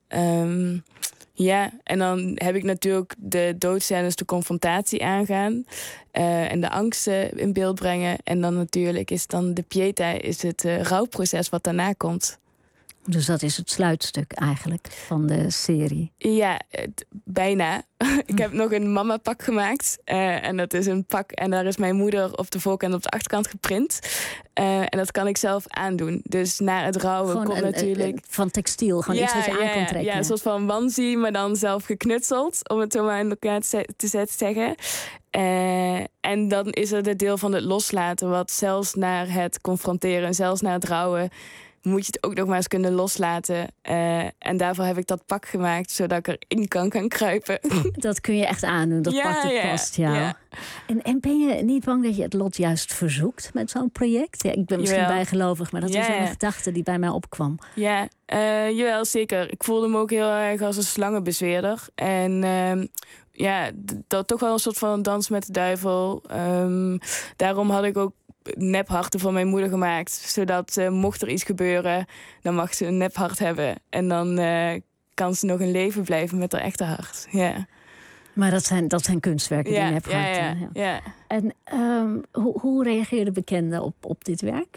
En dan heb ik natuurlijk de doodscènes, de confrontatie aangaan en de angsten in beeld brengen. En dan natuurlijk is dan de Pieta, is het rouwproces wat daarna komt. Dus dat is het sluitstuk eigenlijk van de serie. Ja, bijna. Ik heb nog een mama-pak gemaakt. En dat is een pak en daar is mijn moeder op de voorkant en op de achterkant geprint. En dat kan ik zelf aandoen. Dus na het rouwen gewoon komt natuurlijk van textiel, gewoon iets wat je aan kon trekken. Ja, een soort van onesie, maar dan zelf geknutseld, om het zo maar in elkaar te zeggen. En dan is er het deel van het loslaten, wat zelfs naar het confronteren, zelfs naar het rouwen, moet je het ook nog maar eens kunnen loslaten. En daarvoor heb ik dat pak gemaakt, zodat ik erin kan gaan kruipen. Dat kun je echt aandoen, dat pak dat past jou. Ja. En ben je niet bang dat je het lot juist verzoekt met zo'n project? Ja, ik ben misschien bijgelovig, maar dat was een gedachte die bij mij opkwam. Ja, jawel, zeker. Ik voelde me ook heel erg als een slangenbezweerder. En dat toch wel een soort van dans met de duivel. Daarom had ik ook nepharten van mijn moeder gemaakt. Zodat mocht er iets gebeuren, dan mag ze een nephart hebben. En dan kan ze nog in leven blijven met haar echte hart. Ja. Maar dat zijn kunstwerken, die nepharten. Ja. En hoe reageerden bekenden op dit werk?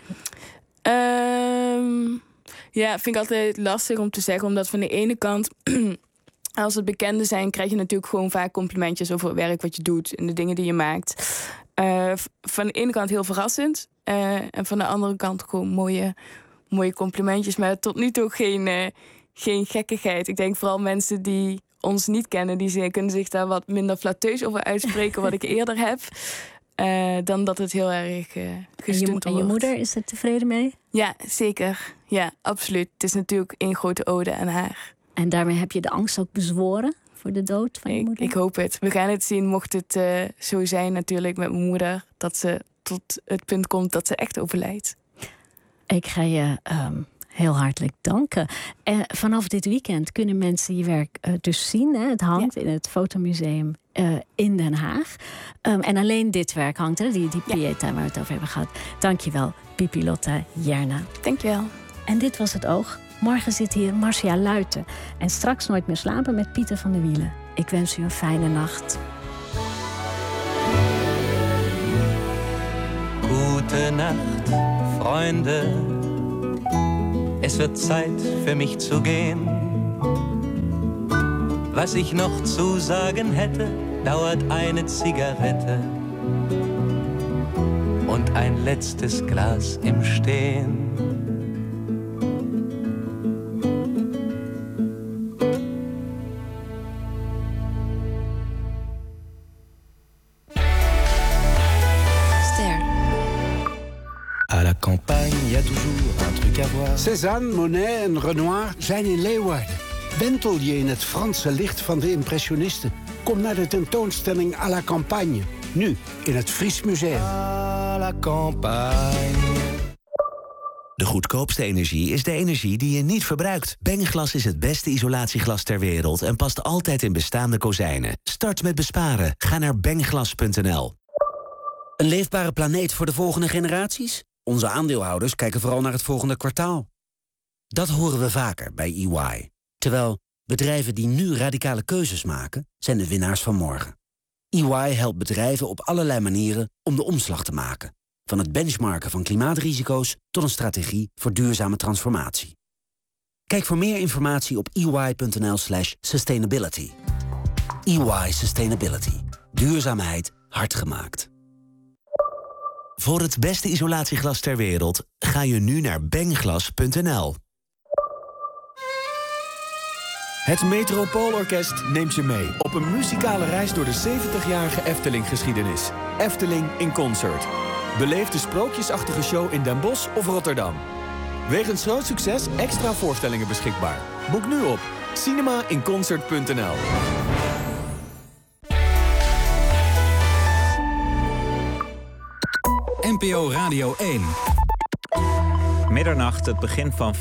Vind ik altijd lastig om te zeggen. Omdat van de ene kant, als het bekenden zijn, krijg je natuurlijk gewoon vaak complimentjes over het werk wat je doet en de dingen die je maakt. Van de ene kant heel verrassend. En van de andere kant gewoon mooie complimentjes. Maar tot nu toe geen gekkigheid. Ik denk vooral mensen die ons niet kennen, die kunnen zich daar wat minder flatteus over uitspreken wat ik eerder heb. Dan dat het heel erg gestuurd wordt. En je moeder, is er tevreden mee? Ja, zeker. Ja, absoluut. Het is natuurlijk één grote ode aan haar. En daarmee heb je de angst ook bezworen voor de dood van je moeder? Ik hoop het. We gaan het zien, mocht het zo zijn natuurlijk met mijn moeder, dat ze tot het punt komt dat ze echt overlijdt. Ik ga je heel hartelijk danken. Vanaf dit weekend kunnen mensen je werk dus zien. Hè? Het hangt in het Fotomuseum in Den Haag. En alleen dit werk hangt, hè? Die Pieta waar we het over hebben gehad. Dank je wel, Pipilotta Jerna. Dank je wel. En dit was Het Oog. Morgen zit hier Marcia Luiten. En straks Nooit meer slapen met Pieter van der Wielen. Ik wens u een fijne nacht. Gute Nacht, Freunde. Es wird Zeit für mich zu gehen. Was ich noch zu sagen hätte, dauert eine Zigarette und ein letztes Glas im Stehen. À la campagne, il y a toujours un truc à voir. Cézanne, Monet en Renoir zijn in Leeuwarden. Wentel je in het Franse licht van de impressionisten. Kom naar de tentoonstelling à la campagne. Nu in het Fries Museum. À la campagne. De goedkoopste energie is de energie die je niet verbruikt. Bengglas is het beste isolatieglas ter wereld en past altijd in bestaande kozijnen. Start met besparen. Ga naar bengglas.nl. Een leefbare planeet voor de volgende generaties? Onze aandeelhouders kijken vooral naar het volgende kwartaal. Dat horen we vaker bij EY. Terwijl, Bedrijven die nu radicale keuzes maken, zijn de winnaars van morgen. EY helpt bedrijven op allerlei manieren om de omslag te maken. Van het benchmarken van klimaatrisico's tot een strategie voor duurzame transformatie. Kijk voor meer informatie op ey.nl/sustainability. EY Sustainability. Duurzaamheid hard gemaakt. Voor het beste isolatieglas ter wereld ga je nu naar bengglas.nl. Het Metropoolorkest neemt je mee op een muzikale reis door de 70-jarige Efteling-geschiedenis. Efteling in Concert. Beleef de sprookjesachtige show in Den Bosch of Rotterdam. Wegens groot succes extra voorstellingen beschikbaar. Boek nu op cinemainconcert.nl. NPO Radio 1. Middernacht, het begin van